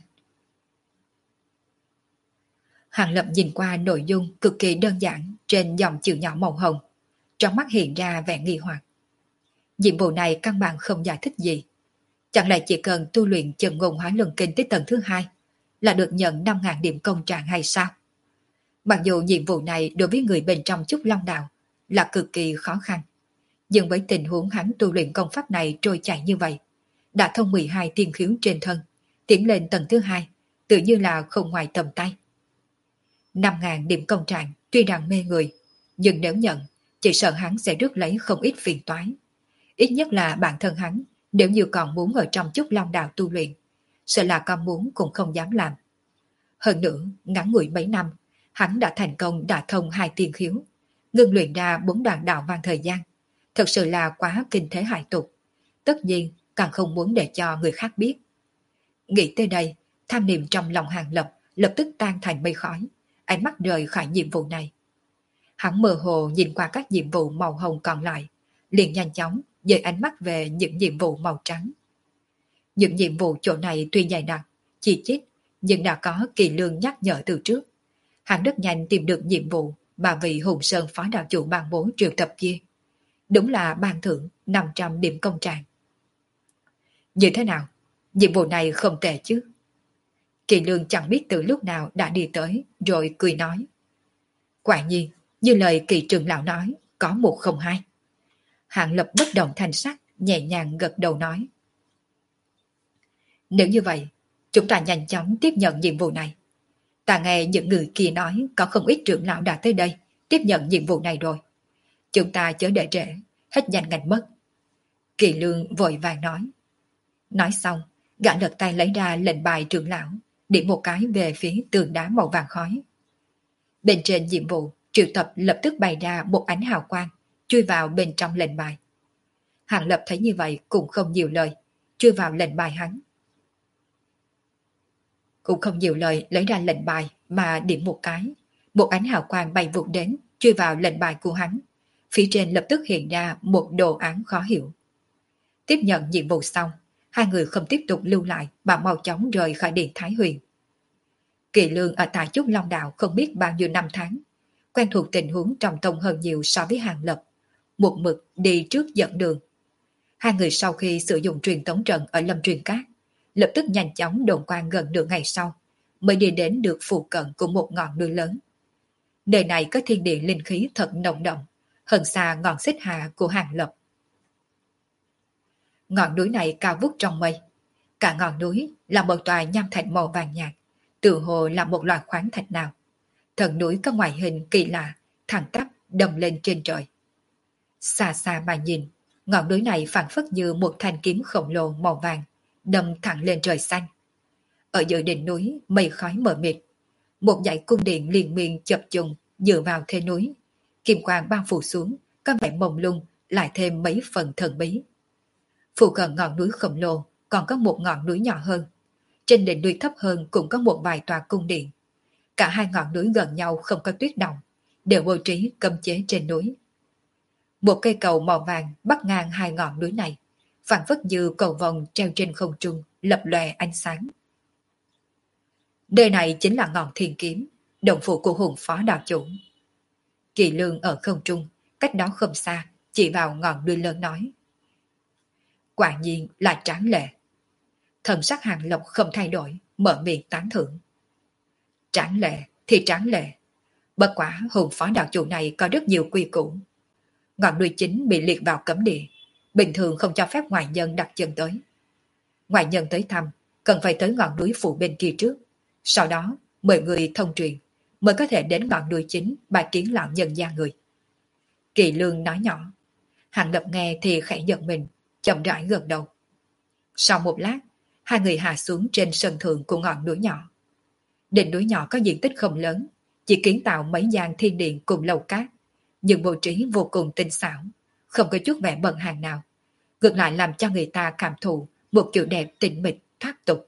[SPEAKER 1] Hàng Lập nhìn qua nội dung cực kỳ đơn giản trên dòng chữ nhỏ màu hồng, trong mắt hiện ra vẻ nghi hoặc. Nhiệm vụ này căn bản không giải thích gì. Chẳng lẽ chỉ cần tu luyện chân ngôn hóa luân kinh tới tầng thứ 2 là được nhận 5.000 điểm công trạng hay sao? Mặc dù nhiệm vụ này đối với người bên trong Trúc Long Đạo là cực kỳ khó khăn, nhưng với tình huống hắn tu luyện công pháp này trôi chảy như vậy, đã thông 12 tiên khiếu trên thân, tiến lên tầng thứ 2, tự như là không ngoài tầm tay. 5.000 điểm công trạng tuy rằng mê người, nhưng nếu nhận, chỉ sợ hắn sẽ rước lấy không ít phiền toái. Ít nhất là bản thân hắn, nếu như còn muốn ở trong Trúc Long Đạo tu luyện, sợ là con muốn cũng không dám làm. Hơn nữa, ngắn ngủi mấy năm, hắn đã thành công đả thông 2 tiên khiếu, ngưng luyện ra 4 đoạn đạo văn thời gian. Thật sự là quá kinh thế hại tục. Tất nhiên, càng không muốn để cho người khác biết. Nghĩ tới đây, tham niệm trong lòng Hàng Lập lập tức tan thành mây khói, ánh mắt rời khỏi nhiệm vụ này. Hắn mơ hồ nhìn qua các nhiệm vụ màu hồng còn lại, liền nhanh chóng dời ánh mắt về những nhiệm vụ màu trắng. Những nhiệm vụ chỗ này tuy dày đặc, chi chít, nhưng đã có kỳ lương nhắc nhở từ trước. Hắn rất nhanh tìm được nhiệm vụ mà vị Hùng Sơn phó đạo chủ ban bố triệu tập kia. Đúng là ban thưởng 500 điểm công trạng. Như thế nào? Nhiệm vụ này không tệ chứ? Kỳ lương chẳng biết từ lúc nào đã đi tới, rồi cười nói. Quả nhiên, như lời kỳ trường lão nói, có 102. Hạng Lập bất động thanh sắc, nhẹ nhàng gật đầu nói. Nếu như vậy, chúng ta nhanh chóng tiếp nhận nhiệm vụ này. Ta nghe những người kia nói có không ít trưởng lão đã tới đây, tiếp nhận nhiệm vụ này rồi. Chúng ta chớ để trễ, hết nhanh ngành mất. Kỳ lương vội vàng nói. Nói xong, gã lật tay lấy ra lệnh bài trưởng lão, điểm một cái về phía tường đá màu vàng khói. Bên trên nhiệm vụ, triệu tập lập tức bày ra một ánh hào quang, chui vào bên trong lệnh bài. Hàng Lập thấy như vậy cũng không nhiều lời, chui vào lệnh bài hắn. Cũng không nhiều lời lấy ra lệnh bài mà điểm một cái. Một ánh hào quang bay vụt đến, chui vào lệnh bài của hắn. Phía trên lập tức hiện ra một đồ án khó hiểu. Tiếp nhận nhiệm vụ xong, hai người không tiếp tục lưu lại mà mau chóng rời khỏi điện Thái Huyền. Kỳ lương ở tại Trúc Long Đạo không biết bao nhiêu năm tháng, quen thuộc tình huống trong tông hơn nhiều so với Hàng Lập, một mực đi trước dẫn đường. Hai người sau khi sử dụng truyền tống trận ở Lâm Truyền Cát, lập tức nhanh chóng đồn quang gần nửa ngày sau, mới đi đến được phụ cận của một ngọn núi lớn. Nơi này có thiên địa linh khí thật nồng đậm, hơn xa ngọn xích hà của Hàng Lập. Ngọn núi này cao vút trong mây. Cả ngọn núi là một tòa nham thạch màu vàng nhạt, tự hồ là một loại khoáng thạch nào. Thần núi có ngoại hình kỳ lạ, thẳng tắp đâm lên trên trời. Xa xa mà nhìn, ngọn núi này phảng phất như một thanh kiếm khổng lồ màu vàng, đâm thẳng lên trời xanh. Ở giữa đỉnh núi, mây khói mờ mịt, một dãy cung điện liên miên chập trùng dựa vào thế núi. Kim quang bao phủ xuống, có vẻ mông lung, lại thêm mấy phần thần bí. Phụ cận ngọn núi khổng lồ còn có một ngọn núi nhỏ hơn. Trên đỉnh núi thấp hơn cũng có một vài tòa cung điện. Cả hai ngọn núi gần nhau không có tuyết động, đều bố trí cấm chế trên núi. Một cây cầu màu vàng bắc ngang hai ngọn núi này, phảng phất như cầu vồng treo trên không trung, lập lòe ánh sáng. Nơi này chính là ngọn thiên kiếm, động phủ của hùng phó đạo chủ. Kỳ Lương ở không trung, cách đó không xa, chỉ vào ngọn núi lớn nói. Quả nhiên là tráng lệ. Thần sắc Hàng Lộc không thay đổi, mở miệng tán thưởng. Tráng lệ thì tráng lệ. Bất quả hùng phó đạo chủ này có rất nhiều quy củ. Ngọn núi chính bị liệt vào cấm địa, bình thường không cho phép ngoại nhân đặt chân tới. Ngoại nhân tới thăm, cần phải tới ngọn núi phụ bên kia trước. Sau đó, mời người thông truyền, mới có thể đến ngọn núi chính bài kiến lão nhân gia người. Kỳ Lương nói nhỏ. Hàng Lập nghe thì khẽ giật mình, chậm rãi gật đầu. Sau một lát, hai người hạ xuống trên sân thượng của ngọn núi nhỏ. Đỉnh núi nhỏ có diện tích không lớn, chỉ kiến tạo mấy gian thiên điện cùng lầu cát, nhưng bố trí vô cùng tinh xảo, không có chút vẻ bận hàng nào, ngược lại làm cho người ta cảm thụ một kiểu đẹp tĩnh mịch thoát tục.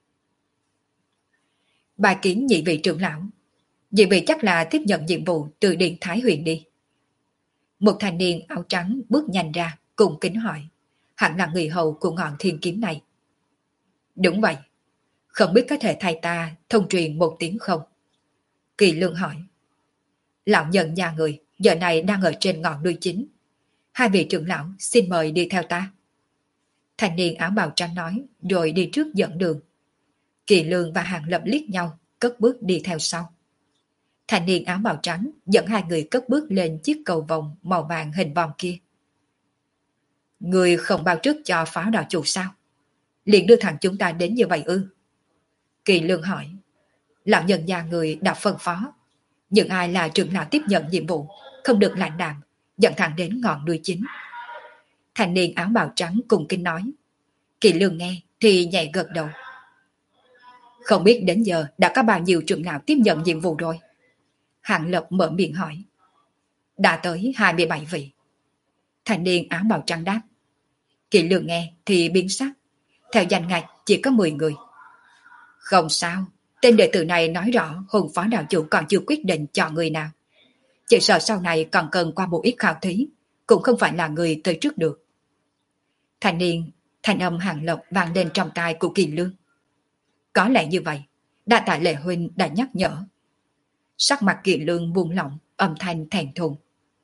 [SPEAKER 1] Bài kiến nhị vị trưởng lão. Nhị vị chắc là tiếp nhận nhiệm vụ từ Điện Thái huyện đi. Một thanh niên áo trắng bước nhanh ra, cùng kính hỏi. Hẳn là người hầu của ngọn thiên kiếm này. Đúng vậy. Không biết có thể thay ta thông truyền một tiếng không? Kỳ Lương hỏi. Lão nhân nhà người giờ này đang ở trên ngọn núi chính. Hai vị trưởng lão xin mời đi theo ta. Thanh niên áo bào trắng nói, rồi đi trước dẫn đường. Kỳ Lương và Hàng Lập liếc nhau, cất bước đi theo sau. Thanh niên áo bào trắng dẫn hai người cất bước lên chiếc cầu vồng màu vàng hình vòng kia. Người không báo trước cho pháo đạo chủ sao? Liền đưa thẳng chúng ta đến như vậy ư? Kỳ Lương hỏi. Lão nhân gia người đã phân phó. Những ai là trưởng lão tiếp nhận nhiệm vụ, không được lãnh đạm, dẫn thẳng đến ngọn núi chính. Thanh niên áo bào trắng cùng kinh nói. Kỳ Lương nghe thì nhẹ gật đầu. Không biết đến giờ đã có bao nhiêu trưởng lão tiếp nhận nhiệm vụ rồi? Hàng Lập mở miệng hỏi. Đã tới 27 vị. Thanh niên áo bào trắng đáp. Kỳ Lương nghe thì biến sắc. Theo danh ngạch chỉ có 10 người. Không sao, tên đệ tử này nói rõ hùng phó đạo chủ còn chưa quyết định chọn người nào. Chỉ sợ sau này còn cần qua một ít khảo thí, cũng không phải là người tới trước được. Thanh âm Hàng Lập vang lên trong tai của Kỳ Lương. Có lẽ như vậy, đa tạ Lệ huynh đã nhắc nhở. Sắc mặt Kỳ Lương buông lỏng, âm thanh thẹn thùng.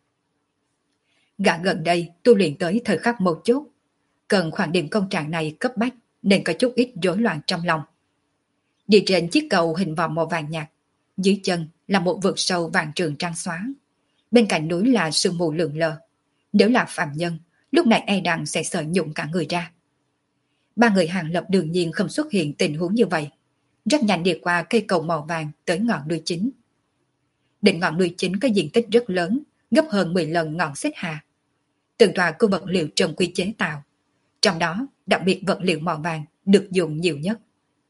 [SPEAKER 1] Gã gần đây tu luyện tới thời khắc một chút, cần khoản điểm công trạng này cấp bách nên có chút ít rối loạn trong lòng. Đi trên chiếc cầu hình vòng màu vàng nhạt, dưới chân là một vực sâu vàng trường trắng xóa, bên cạnh núi là sương mù lượn lờ. Nếu là phạm nhân, lúc này e rằng sẽ sợ nhụng cả người ra. Ba người Hàng Lập đương nhiên không xuất hiện tình huống như vậy, rất nhanh đi qua cây cầu màu vàng tới ngọn núi chính. Đỉnh ngọn núi chính có diện tích rất lớn, gấp hơn 10 lần ngọn Xích Hà. Từng tòa của vật liệu trầm quy chế tạo, trong đó đặc biệt vật liệu màu vàng được dùng nhiều nhất.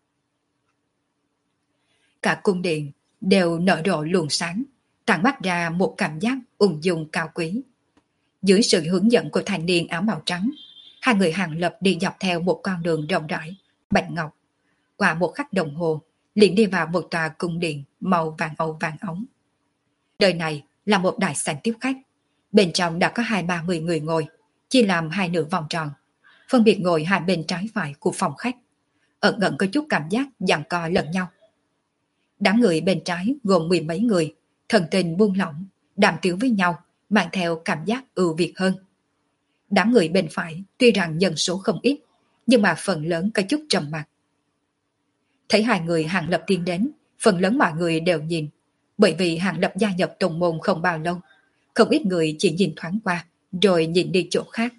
[SPEAKER 1] Cả cung điện đều nở rộ luồng sáng, tản mát ra một cảm giác ung dung cao quý. Dưới sự hướng dẫn của thanh niên áo màu trắng, hai người Hàng Lập đi dọc theo một con đường rộng rãi, bạch ngọc. Qua một khắc đồng hồ, liền đi vào một tòa cung điện màu vàng âu vàng ống. Nơi này là một đại sảnh tiếp khách. Bên trong đã có 20-30 người ngồi, chia làm hai nửa vòng tròn, phân biệt ngồi hai bên trái phải của phòng khách. Ẩn ẩn có chút cảm giác giằng co lẫn nhau. Đám người bên trái gồm 10 mấy người, thần tình buông lỏng, đàm tiếu với nhau, mang theo cảm giác ưu việt hơn. Đám người bên phải tuy rằng nhân số không ít, nhưng mà phần lớn có chút trầm mặc. Thấy hai người Hàng Lập tiến đến, phần lớn mọi người đều nhìn, bởi vì Hàng Lập gia nhập tông môn không bao lâu, không ít người chỉ nhìn thoáng qua, rồi nhìn đi chỗ khác.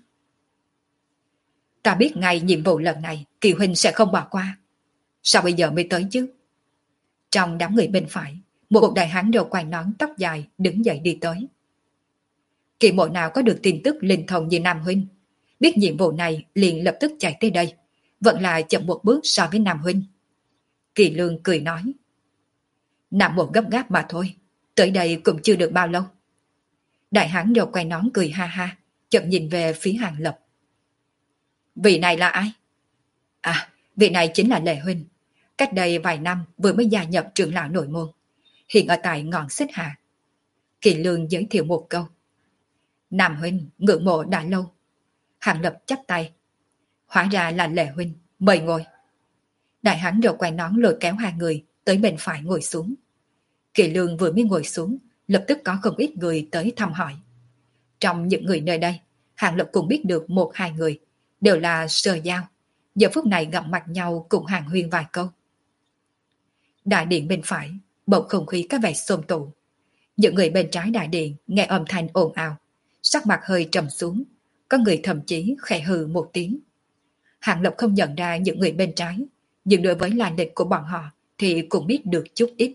[SPEAKER 1] Ta biết ngay nhiệm vụ lần này Kỳ huynh sẽ không bỏ qua. Sao bây giờ mới tới chứ? Trong đám người bên phải, Một đại hán đầu quai nón tóc dài đứng dậy đi tới. Kỳ Mộ nào có được tin tức linh thông như Nam Huynh, biết nhiệm vụ này liền lập tức chạy tới đây, vẫn là chậm một bước so với Nam Huynh. Kỳ Lương cười nói. Nam Mộ gấp gáp mà thôi, tới đây cũng chưa được bao lâu. Đại hán đầu quai nón cười ha ha, chợt nhìn về phía Hàng Lập. Vị này là ai? À, vị này chính là Lệ Huynh. Cách đây vài năm vừa mới gia nhập trưởng lão nội môn, hiện ở tại ngọn Xích Hà. Kỳ Lương giới thiệu một câu. Nam Huynh ngưỡng mộ đã lâu. Hàng Lập chắp tay. Hóa ra là Lệ Huynh, mời ngồi. Đại hán đầu quai nón lôi kéo hai người tới bên phải ngồi xuống. Kỳ Lương vừa mới ngồi xuống, lập tức có không ít người tới thăm hỏi. Trong những người nơi đây, Hàng Lập cũng biết được một hai người, đều là Sơ Giao. Giờ phút này gặp mặt nhau cùng hàng huyên vài câu. Đại điện bên phải, bầu không khí có vẻ xôn tụ. Những người bên trái đại điện nghe âm thanh ồn ào, sắc mặt hơi trầm xuống, có người thậm chí khẽ hừ một tiếng. Hàng Lập không nhận ra những người bên trái, nhưng đối với lai lịch của bọn họ thì cũng biết được chút ít.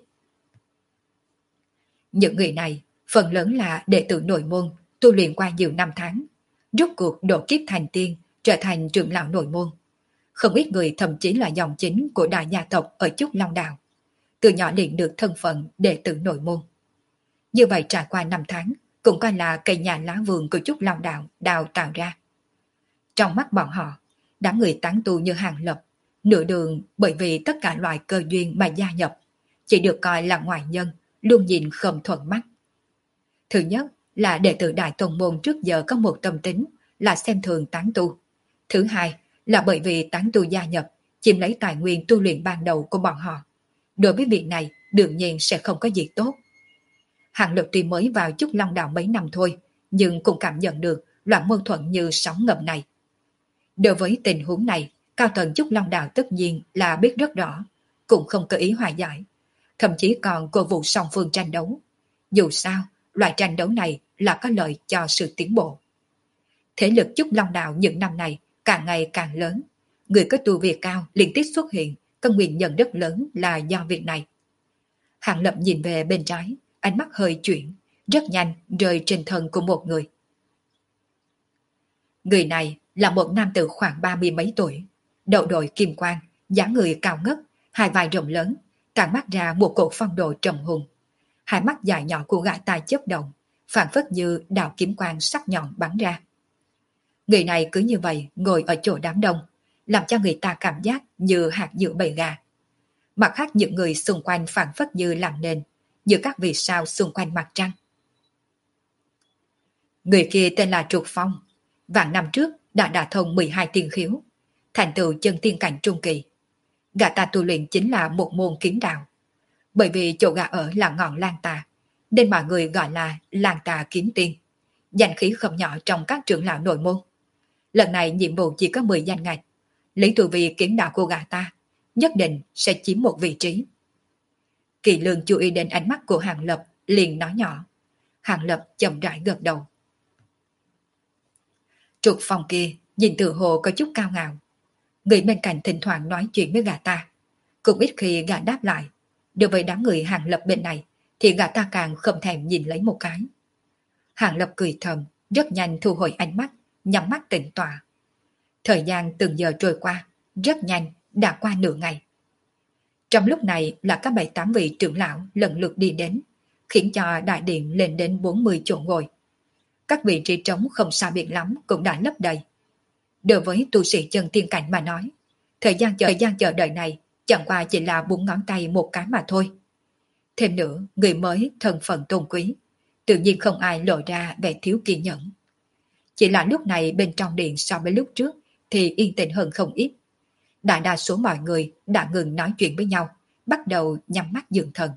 [SPEAKER 1] Những người này phần lớn là đệ tử nội môn tu luyện qua nhiều năm tháng, rốt cuộc độ kiếp thành tiên, trở thành trưởng lão nội môn. Không ít người thậm chí là dòng chính của đại gia tộc ở Trúc Long Đào, từ nhỏ liền được thân phận đệ tử nội môn. Như vậy trải qua năm tháng, cũng coi là cây nhà lá vườn của Trúc Long Đào đào tạo ra. Trong mắt bọn họ, đám người tán tu như Hàng Lập, nửa đường bởi vì tất cả loại cơ duyên mà gia nhập, chỉ được coi là ngoại nhân, luôn nhìn không thuận mắt. Thứ nhất là đệ tử Đại Tông Môn trước giờ có một tâm tính là xem thường tán tu. Thứ hai là bởi vì tán tu gia nhập, chiếm lấy tài nguyên tu luyện ban đầu của bọn họ. Đối với việc này, đương nhiên sẽ không có gì tốt. Hàng Lập tuy mới vào Trúc Long Đạo mấy năm thôi, nhưng cũng cảm nhận được loạn mâu thuẫn như sóng ngầm này. Đối với tình huống này, cao tầng Trúc Long Đạo tất nhiên là biết rất rõ, cũng không có ý hòa giải, thậm chí còn cổ vũ song phương tranh đấu. Dù sao, loại tranh đấu này là có lợi cho sự tiến bộ. Thế lực Trúc Long Đạo những năm này càng ngày càng lớn, người có tu vi cao liên tiếp xuất hiện, có nguyên nhân rất lớn là do việc này. Hàng Lập nhìn về bên trái, ánh mắt hơi chuyển, rất nhanh rơi trên thân của một người. Người này là một nam tử khoảng 30 mấy tuổi, đầu đội kim quang, dáng người cao ngất, hai vai rộng lớn, tản mắt ra một cổ phong độ trầm hùng. Hai mắt dài nhỏ của gã ta chớp động, phản phất như đạo kiếm quang sắc nhọn bắn ra. Người này cứ như vậy ngồi ở chỗ đám đông, làm cho người ta cảm giác như hạt giữa bầy gà. Mặt khác những người xung quanh phản phất như làm nền, như các vì sao xung quanh mặt trăng. Người kia tên là Trục Phong, vạn năm trước đã đả thông 12 tiên khiếu, thành tựu chân tiên cảnh trung kỳ. Gã ta tu luyện chính là một môn kiếm đạo. Bởi vì chỗ gã ở là ngọn Lan Tà, nên mọi người gọi là Lan Tà kiếm tiên, danh khí không nhỏ trong các trưởng lão nội môn. Lần này nhiệm vụ chỉ có 10 danh ngạch, lấy tu vi kiếm đạo của gã ta, nhất định sẽ chiếm một vị trí. Kỳ Lương chú ý đến ánh mắt của Hàng Lập, liền nói nhỏ. Hàng Lập chậm rãi gật đầu. Trục Phong kia nhìn tự hồ có chút cao ngạo. Người bên cạnh thỉnh thoảng nói chuyện với gã ta, cũng ít khi gã đáp lại. Đối với đám người Hàng Lập bên này thì gã ta càng không thèm nhìn lấy một cái. Hàng Lập cười thầm, rất nhanh thu hồi ánh mắt, nhắm mắt tĩnh tọa. Thời gian từng giờ trôi qua, rất nhanh, đã qua nửa ngày. Trong lúc này là các 7-8 vị trưởng lão lần lượt đi đến, khiến cho đại điện lên đến 40 chỗ ngồi. Các vị trí trống không xa biệt lắm cũng đã lấp đầy. Đối với tu sĩ chân tiên cảnh mà nói, thời gian chờ đợi này chẳng qua chỉ là 4 ngón tay một cái mà thôi. Thêm nữa, người mới thân phận tôn quý, tự nhiên không ai lộ ra vẻ thiếu kiên nhẫn. Chỉ là lúc này bên trong điện so với lúc trước thì yên tĩnh hơn không ít. Đại đa số mọi người đã ngừng nói chuyện với nhau, bắt đầu nhắm mắt dưỡng thần.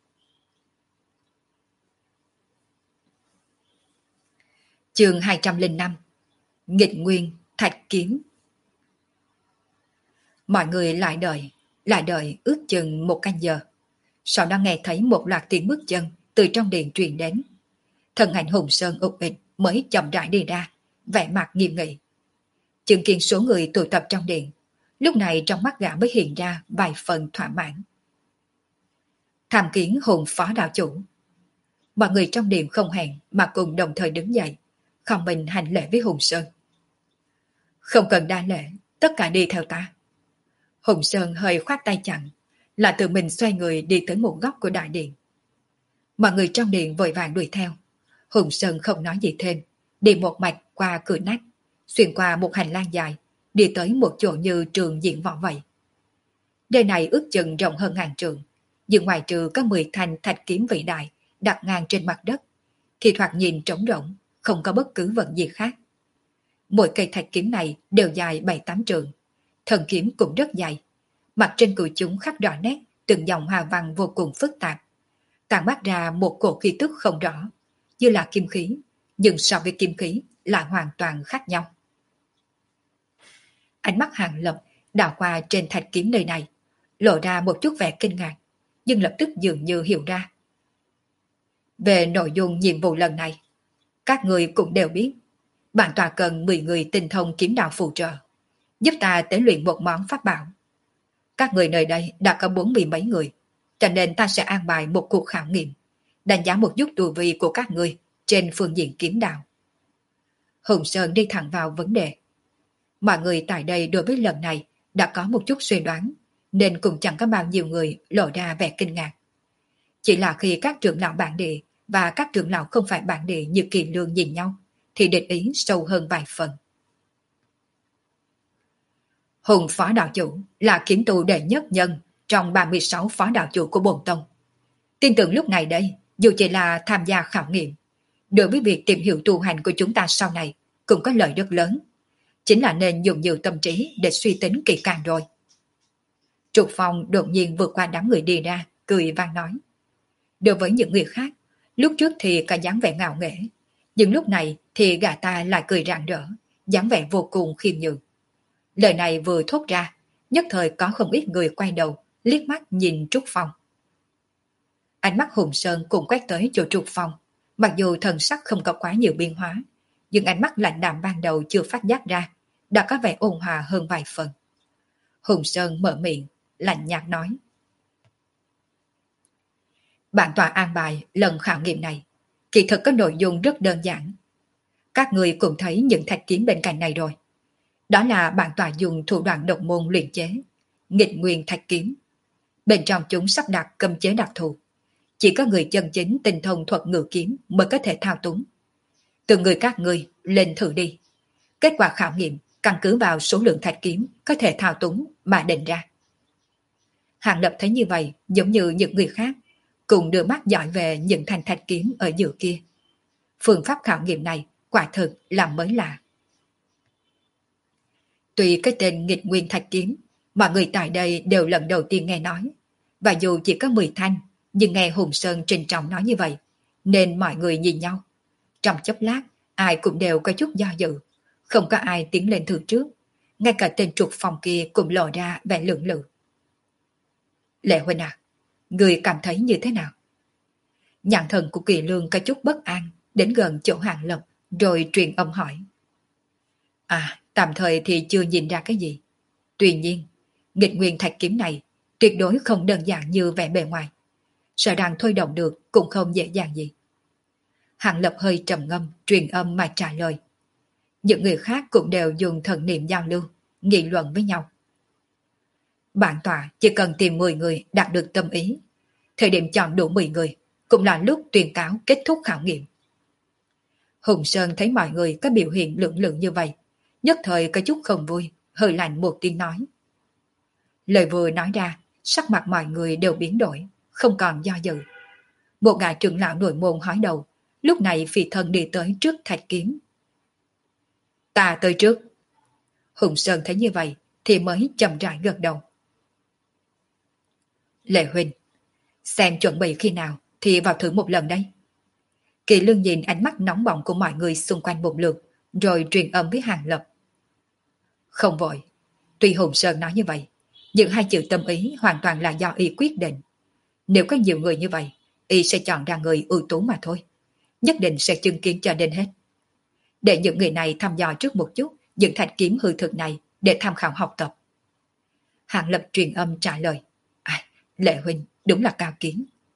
[SPEAKER 1] Chương 205 Nghịch Nguyên Thạch Kiếm. Mọi người lại đợi ước chừng 1 canh giờ. Sau đó nghe thấy một loạt tiếng bước chân từ trong điện truyền đến. Thần ảnh Hùng Sơn ục ịch mới chậm rãi đi ra, vẻ mặt nghiêm nghị. Chứng kiến số người tụ tập trong điện, lúc này trong mắt gã mới hiện ra vài phần thỏa mãn. Tham kiến Hùng phó đạo chủ. Mọi người trong điện không hẹn mà cùng đồng thời đứng dậy, không mình hành lễ với Hùng Sơn. Không cần đa lễ, tất cả đi theo ta. Hùng Sơn hơi khoát tay chặn, là tự mình xoay người đi tới một góc của đại điện. Mọi người trong điện vội vàng đuổi theo. Hùng Sơn không nói gì thêm, đi một mạch qua cửa nách, xuyên qua một hành lang dài, đi tới một chỗ như trường diễn võ vậy. Nơi này ước chừng rộng hơn ngàn trường, nhưng ngoài trừ có 10 thanh thạch kiếm vĩ đại đặt ngang trên mặt đất, thì thoạt nhìn trống rỗng, không có bất cứ vật gì khác. Mỗi cây thạch kiếm này đều dài 7-8 trường, thân kiếm cũng rất dài, mặt trên của chúng khắc rõ nét từng dòng hoa văn vô cùng phức tạp, tản mát ra một cổ khí tức không rõ, như là kim khí, nhưng so với kim khí lại hoàn toàn khác nhau. Ánh mắt Hàng Lập đảo qua trên thạch kiếm nơi này, lộ ra một chút vẻ kinh ngạc, nhưng lập tức dường như hiểu ra. Về nội dung nhiệm vụ lần này, các người cũng đều biết, bản tòa cần 10 người tinh thông kiếm đạo phụ trợ, giúp ta tế luyện một món pháp bảo. Các người nơi đây đã có 40 mấy người, cho nên ta sẽ an bài một cuộc khảo nghiệm, đánh giá một chút tu vi của các người trên phương diện kiếm đạo. Hùng Sơn đi thẳng vào vấn đề. Mọi người tại đây đối với lần này đã có một chút suy đoán, nên cũng chẳng có bao nhiêu người lộ ra vẻ kinh ngạc. Chỉ là khi các trưởng lão bản địa và các trưởng lão không phải bản địa như Kỳ Lương nhìn nhau, thì địch ý sâu hơn vài phần. Hùng phó đạo chủ là kiếm tu đệ nhất nhân trong 36 phó đạo chủ của bổn tông. Tin tưởng lúc này đây, dù chỉ là tham gia khảo nghiệm, đối với việc tìm hiểu tu hành của chúng ta sau này cũng có lợi rất lớn. Chính là nên dùng nhiều tâm trí để suy tính kỹ càng rồi. Trục Phong đột nhiên vượt qua đám người đi ra, cười vang nói. Đối với những người khác, lúc trước thì cả dáng vẻ ngạo nghễ, nhưng lúc này thì gã ta lại cười rạng rỡ, dáng vẻ vô cùng khiêm nhường. Lời này vừa thốt ra, nhất thời có không ít người quay đầu, liếc mắt nhìn Trúc Phong. Ánh mắt Hùng Sơn cũng quét tới chỗ Trục Phong, mặc dù thần sắc không có quá nhiều biến hóa, nhưng ánh mắt lạnh đạm ban đầu chưa phát giác ra, đã có vẻ ôn hòa hơn vài phần. Hùng Sơn mở miệng, lạnh nhạt nói. Bản tòa an bài lần khảo nghiệm này, kỳ thực có nội dung rất đơn giản. Các người cũng thấy những thạch kiếm bên cạnh này rồi. Đó là bản tòa dùng thủ đoạn độc môn luyện chế, nghịch nguyên thạch kiếm. Bên trong chúng sắp đặt cấm chế đặc thù. Chỉ có người chân chính tinh thông thuật ngự kiếm mới có thể thao túng. Từ người các người lên thử đi. Kết quả khảo nghiệm căn cứ vào số lượng thạch kiếm có thể thao túng mà định ra. Hàng Lập thấy như vậy giống như những người khác, cùng đưa mắt dõi về những thanh thạch kiếm ở giữa kia. Phương pháp khảo nghiệm này quả thực là mới lạ. Tuy cái tên nghịch nguyên thạch kiếm, mọi người tại đây đều lần đầu tiên nghe nói, và dù chỉ có 10 thanh, nhưng nghe Hùng Sơn trình trọng nói như vậy, nên mọi người nhìn nhau. Trong chốc lát, ai cũng đều có chút do dự, không có ai tiến lên thử trước, ngay cả tên Trục Phong kia cũng lộ ra vẻ lưỡng lự. Lệ huynh à, người cảm thấy như thế nào? Nhãn thần của Kỳ Lương có chút bất an, đến gần chỗ Hàng Lập, rồi truyền âm hỏi. À, tạm thời thì chưa nhìn ra cái gì. Tuy nhiên, nghịch nguyên thạch kiếm này tuyệt đối không đơn giản như vẻ bề ngoài. Sợ rằng thôi động được cũng không dễ dàng gì. Hàng Lập hơi trầm ngâm, truyền âm mà trả lời. Những người khác cũng đều dùng thần niệm giao lưu, nghị luận với nhau. Bản tòa chỉ cần tìm 10 người đạt được tâm ý. Thời điểm chọn đủ 10 người cũng là lúc tuyên cáo kết thúc khảo nghiệm. Hùng Sơn thấy mọi người có biểu hiện lưỡng lự như vậy, nhất thời có chút không vui, hơi lạnh một tiếng nói. Lời vừa nói ra, sắc mặt mọi người đều biến đổi, không còn do dự. Một gã trưởng lão nội môn hỏi đầu, lúc này phi thân đi tới trước thạch kiếm. Ta tới trước. Hùng Sơn thấy như vậy thì mới chậm rãi gật đầu. Lệ huynh, xem chuẩn bị khi nào thì vào thử một lần đấy. Kỳ Lương nhìn ánh mắt nóng bỏng của mọi người xung quanh một lượt, rồi truyền âm với Hàng Lập. Không vội, tuy Hùng Sơn nói như vậy, nhưng hai chữ tâm ý hoàn toàn là do y quyết định. Nếu có nhiều người như vậy, y sẽ chọn ra người ưu tú mà thôi. Nhất định sẽ chứng kiến cho đến hết. Để những người này thăm dò trước một chút những thạch kiếm hư thực này để tham khảo học tập. Hàng Lập truyền âm trả lời. À, Lệ huynh đúng là cao kiến.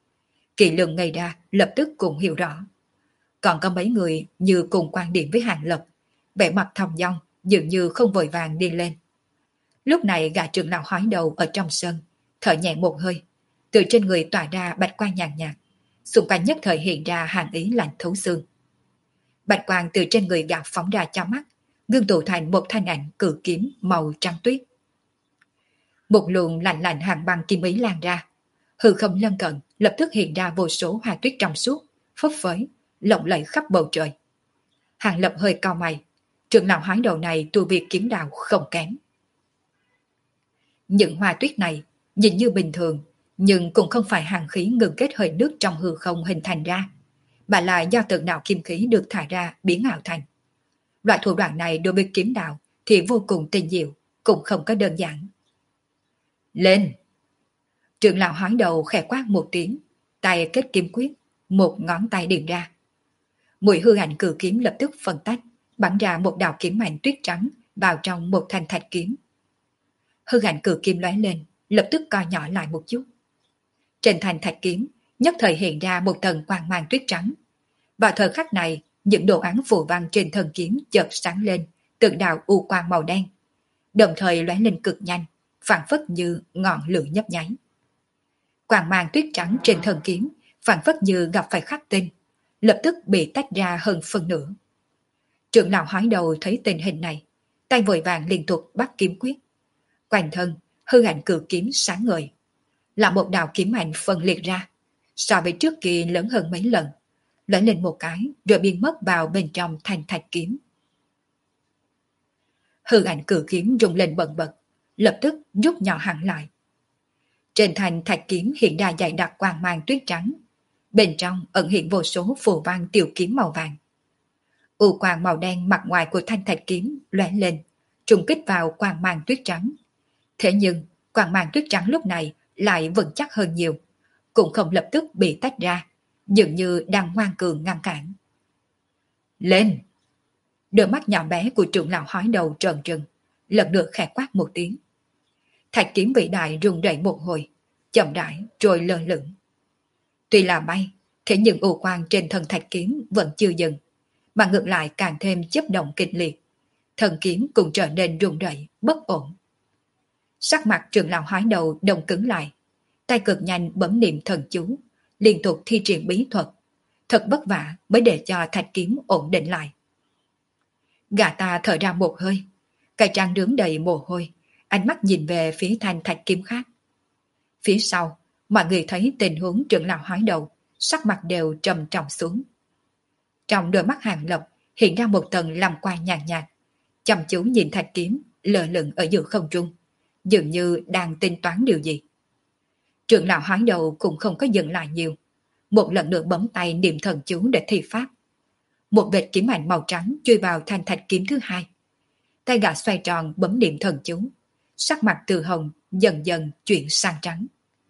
[SPEAKER 1] Kỳ Lương ngây ra, lập tức cũng hiểu rõ. Còn có mấy người như cùng quan điểm với Hàng Lập, vẻ mặt thong dong, dường như không vội vàng đi lên. Lúc này gã trưởng lão hói đầu ở trong sân, thở nhẹ một hơi, từ trên người tỏa ra bạch quang nhàn nhạt, xung quanh nhất thời hiện ra hàn ý lạnh thấu xương. Bạch quang từ trên người gã phóng ra cho mắt, ngưng tụ thành một thanh ảnh cự kiếm màu trắng tuyết. Một luồng lạnh lạnh hàng băng kim ý lan ra, hư không lân cận lập tức hiện ra vô số hoa tuyết trong suốt, phấp phới, lộng lẫy khắp bầu trời. Hàng Lập hơi cau mày, trưởng lão hói đầu này tu vi kiếm đạo không kém. Những hoa tuyết này nhìn như bình thường, nhưng cũng không phải hàng khí ngừng kết hơi nước trong hư không hình thành ra, mà là do từng đạo kim khí được thải ra biến ảo thành. Loại thủ đoạn này đối với kiếm đạo thì vô cùng tinh diệu, cũng không có đơn giản. Lên! Trưởng lão hói đầu khẽ quát một tiếng, tay kết kiếm quyết, một ngón tay điểm ra. Mùi hư ảnh cử kiếm lập tức phân tách, bắn ra một đạo kiếm ảnh tuyết trắng vào trong một thanh thạch kiếm. Hư ảnh cử kiếm lóe lên, lập tức co nhỏ lại một chút. Trên thanh thạch kiếm, nhất thời hiện ra một tầng quang mang tuyết trắng. Vào thời khắc này, những đồ án phù văn trên thân kiếm chợt sáng lên, từng đạo u quang màu đen, đồng thời lóe lên cực nhanh, phảng phất như ngọn lửa nhấp nháy. Quang mang tuyết trắng trên thân kiếm phảng phất như gặp phải khắc tinh, lập tức bị tách ra hơn phân nửa. Trưởng lão hói đầu thấy tình hình này, tay vội vàng liên tục bắt kiếm quyết. Quanh thân, hư ảnh cử kiếm sáng ngời, là một đạo kiếm ảnh phân liệt ra, so với trước kia lớn hơn mấy lần, lóe lên một cái rồi biến mất vào bên trong thanh thạch kiếm. Hư ảnh cử kiếm rung lên bần bật, lập tức rút nhỏ hẳn lại. Trên thanh thạch kiếm hiện ra dày đặc quang mang tuyết trắng, bên trong ẩn hiện vô số phù văn tiểu kiếm màu vàng. U quang màu đen mặt ngoài của thanh thạch kiếm lóe lên, trùng kích vào quang mang tuyết trắng. Thế nhưng quang mang tuyết trắng lúc này lại vững chắc hơn nhiều, cũng không lập tức bị tách ra, dường như đang ngoan cường ngăn cản. Lên! Đôi mắt nhỏ bé của trưởng lão hói đầu trợn trừng, lần lượt khẽ quát một tiếng. Thạch kiếm vĩ đại rung rẩy một hồi, chậm rãi rồi lơ lửng. Tuy là bay, thế nhưng u quang trên thân thạch kiếm vẫn chưa dừng, mà ngược lại càng thêm chớp động kịch liệt. Thần kiếm cũng trở nên rung rẩy, bất ổn. Sắc mặt trưởng lão hói đầu đông cứng lại, tay cực nhanh bấm niệm thần chú, liên tục thi triển bí thuật, thật vất vả mới để cho thạch kiếm ổn định lại. Gã ta thở ra một hơi, cái trán nướng đầy mồ hôi, ánh mắt nhìn về phía thanh thạch kiếm khác. Phía sau, mọi người thấy tình huống trưởng lão hói đầu, sắc mặt đều trầm trọng xuống. Trong đôi mắt Hàng Lập hiện ra một tầng làm quang nhàn nhạt, chăm chú nhìn thạch kiếm lơ lửng ở giữa không trung, dường như đang tính toán điều gì. Trưởng lão hói đầu cũng không có dừng lại nhiều, một lần nữa bấm tay niệm thần chú để thi pháp. Một vệt kiếm ảnh màu trắng chui vào thanh thạch kiếm thứ hai. Tay gã xoay tròn bấm niệm thần chú, sắc mặt từ hồng dần dần chuyển sang trắng.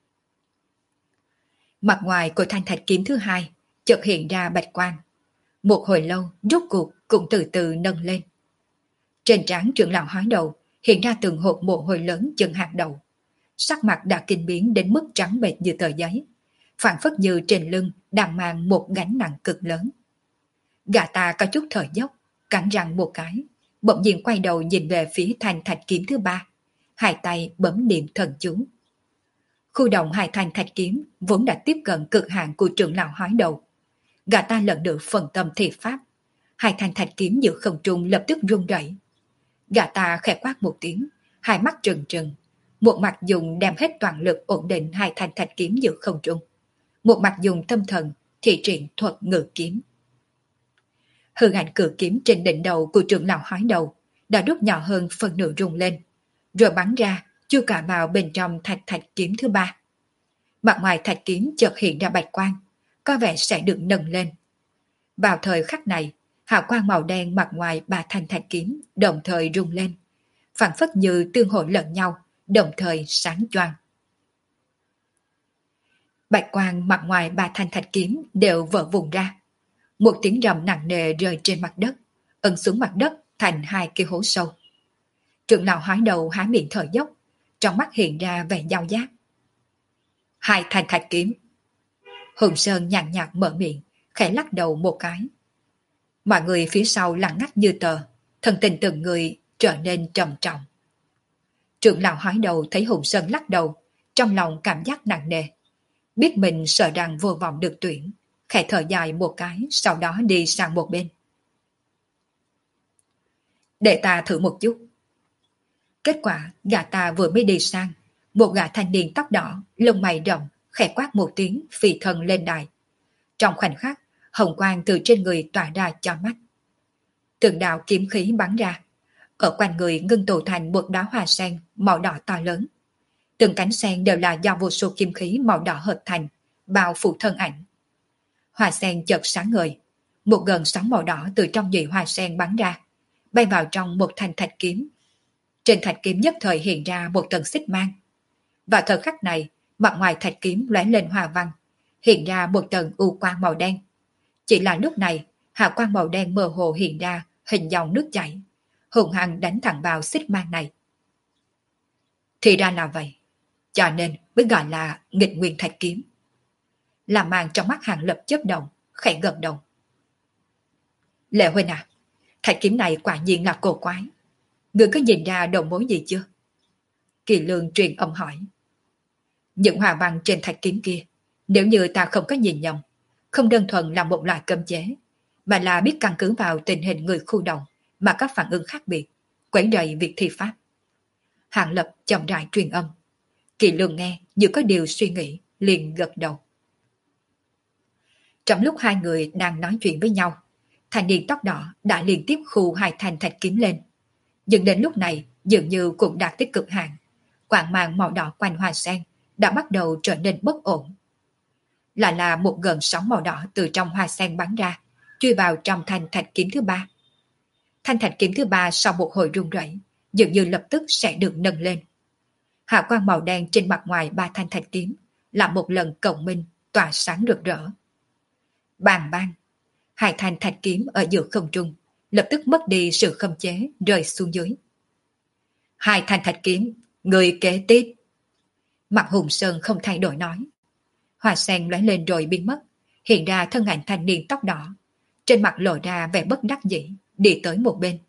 [SPEAKER 1] Mặt ngoài của thanh thạch kiếm thứ hai chợt hiện ra bạch quang. Một hồi lâu rốt cuộc cũng từ từ nâng lên. Trên trán trưởng lão hói đầu hiện ra từng hột mồ hôi lớn chừng hạt đậu. Sắc mặt đã kinh biến đến mức trắng bệch như tờ giấy, phảng phất như trên lưng đang mang một gánh nặng cực lớn. Gã ta có chút thở dốc, cắn răng một cái, bỗng nhiên quay đầu nhìn về phía thanh thạch kiếm thứ ba, hai tay bấm niệm thần chú. Khu động hai thanh thạch kiếm vốn đã tiếp cận cực hạn của trưởng lão hói đầu. Gã ta lần nữa phần tâm thi pháp, hai thanh thạch kiếm giữa không trung lập tức rung rẩy. Gã ta khẽ quát một tiếng, hai mắt trừng trừng, một mặt dùng đem hết toàn lực ổn định hai thanh thạch kiếm giữa không trung, một mặt dùng tâm thần thị triển thuật ngự kiếm. Hư ảnh cử kiếm trên đỉnh đầu của trưởng lão hói đầu đã rút nhỏ hơn phần nửa rung lên, rồi bắn ra chui cả vào bên trong thạch kiếm thứ ba. Mặt ngoài thạch kiếm chợt hiện ra bạch quang, có vẻ sẽ được nâng lên. Vào thời khắc này, hào quang màu đen mặt ngoài ba thanh thạch kiếm đồng thời rung lên, phảng phất như tương hội lẫn nhau, đồng thời sáng choang. Bạch quang mặt ngoài ba thanh thạch kiếm đều vỡ vụn ra. Một tiếng rầm nặng nề rơi trên mặt đất, ấn xuống mặt đất thành hai cái hố sâu. Trưởng lão hói đầu há miệng thở dốc, trong mắt hiện ra vẻ dao giác. Hai thanh thạch kiếm. Hùng Sơn nhàn nhạt mở miệng, khẽ lắc đầu một cái. Mọi người phía sau lặng ngắt như tờ, thần tình từng người trở nên trầm trọng. Trưởng lão hói đầu thấy Hùng Sơn lắc đầu, trong lòng cảm giác nặng nề. Biết mình sợ rằng vô vọng được tuyển, khẽ thở dài một cái, sau đó đi sang một bên. Để ta thử một chút. Kết quả, gã ta vừa mới đi sang, một gã thanh niên tóc đỏ, lông mày rộng, khẽ quát một tiếng, phi thân lên đài. Trong khoảnh khắc, hồng quang từ trên người tỏa ra cho mắt. Từng đạo kiếm khí bắn ra, ở quanh người ngưng tụ thành một đóa hoa sen màu đỏ to lớn. Từng cánh sen đều là do vô số kim khí màu đỏ hợp thành, bao phủ thân ảnh. Hoa sen chợt sáng ngời, một gần sóng màu đỏ từ trong nhụy hoa sen bắn ra, bay vào trong một thanh thạch kiếm. Trên thạch kiếm nhất thời hiện ra một tầng xích mang. Vào thời khắc này, mặt ngoài thạch kiếm lóe lên hoa văn, hiện ra một tầng u quang màu đen. Chỉ là lúc này, hạ quang màu đen mơ hồ hiện ra hình dòng nước chảy, hùng hăng đánh thẳng vào xích mang này. Thì ra là vậy, cho nên mới gọi là nghịch nguyên thạch kiếm. Làm màn trong mắt Hàng Lập chớp động, khẽ gật đầu. Lệ huynh à, thạch kiếm này quả nhiên là cổ quái. Ngươi có nhìn ra đầu mối gì chưa? Kỳ Lương truyền âm hỏi. Những hòa văn trên thạch kiếm kia, nếu như ta không có nhìn nhầm, không đơn thuần là một loại cấm chế, mà là biết căn cứ vào tình hình người khu động mà các phản ứng khác biệt, quấy rầy việc thi pháp. Hàng Lập chậm rãi truyền âm. Kỳ Lương nghe như có điều suy nghĩ, liền gật đầu. Trong lúc hai người đang nói chuyện với nhau, thanh niên tóc đỏ đã liên tiếp khu hai thanh thạch kiếm lên. Nhưng đến lúc này dường như cũng đạt tới cực hạn. Quang mang màu đỏ quanh hoa sen đã bắt đầu trở nên bất ổn. Lại là một gợn sóng màu đỏ từ trong hoa sen bắn ra, chui vào trong thanh thạch kiếm thứ ba. Thanh thạch kiếm thứ ba sau một hồi rung rẩy, dường như lập tức sẽ được nâng lên. Hạ quang màu đen trên mặt ngoài ba thanh thạch kiếm là một lần cộng minh, tỏa sáng rực rỡ. Bàng bang, hai thanh thạch kiếm ở giữa không trung lập tức mất đi sự khống chế, rơi xuống dưới. Hai thanh thạch kiếm, người kế tiếp. Mặt Hùng Sơn không thay đổi nói. Hoa sen lóe lên rồi biến mất, hiện ra thân ảnh thanh niên tóc đỏ, trên mặt lộ ra vẻ bất đắc dĩ, đi tới một bên.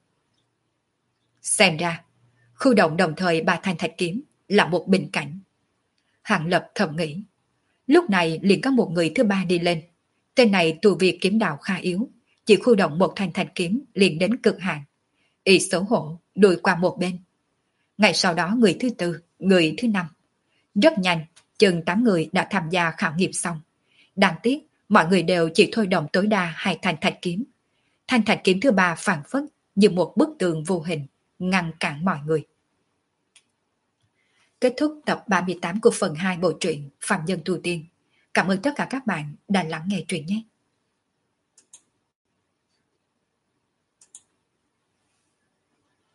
[SPEAKER 1] Xem ra, khu động đồng thời ba thanh thạch kiếm là một bình cảnh. Hàng Lập thầm nghĩ. Lúc này liền có một người thứ ba đi lên. Tên này tu vi kiếm đạo khá yếu, chỉ khu động một thanh thạch kiếm liền đến cực hạn. Y xấu hổ, lùi qua một bên. Ngày sau đó người thứ tư, người thứ năm. Rất nhanh, chừng 8 người đã tham gia khảo nghiệm xong. Đáng tiếc, mọi người đều chỉ thôi động tối đa hai thanh thạch kiếm. Thanh thạch kiếm thứ ba phản phất như một bức tường vô hình, ngăn cản mọi người. Kết thúc tập 38 của phần 2 bộ truyện Phạm Nhân Tu Tiên. Cảm ơn tất cả các bạn đã lắng nghe truyện nhé.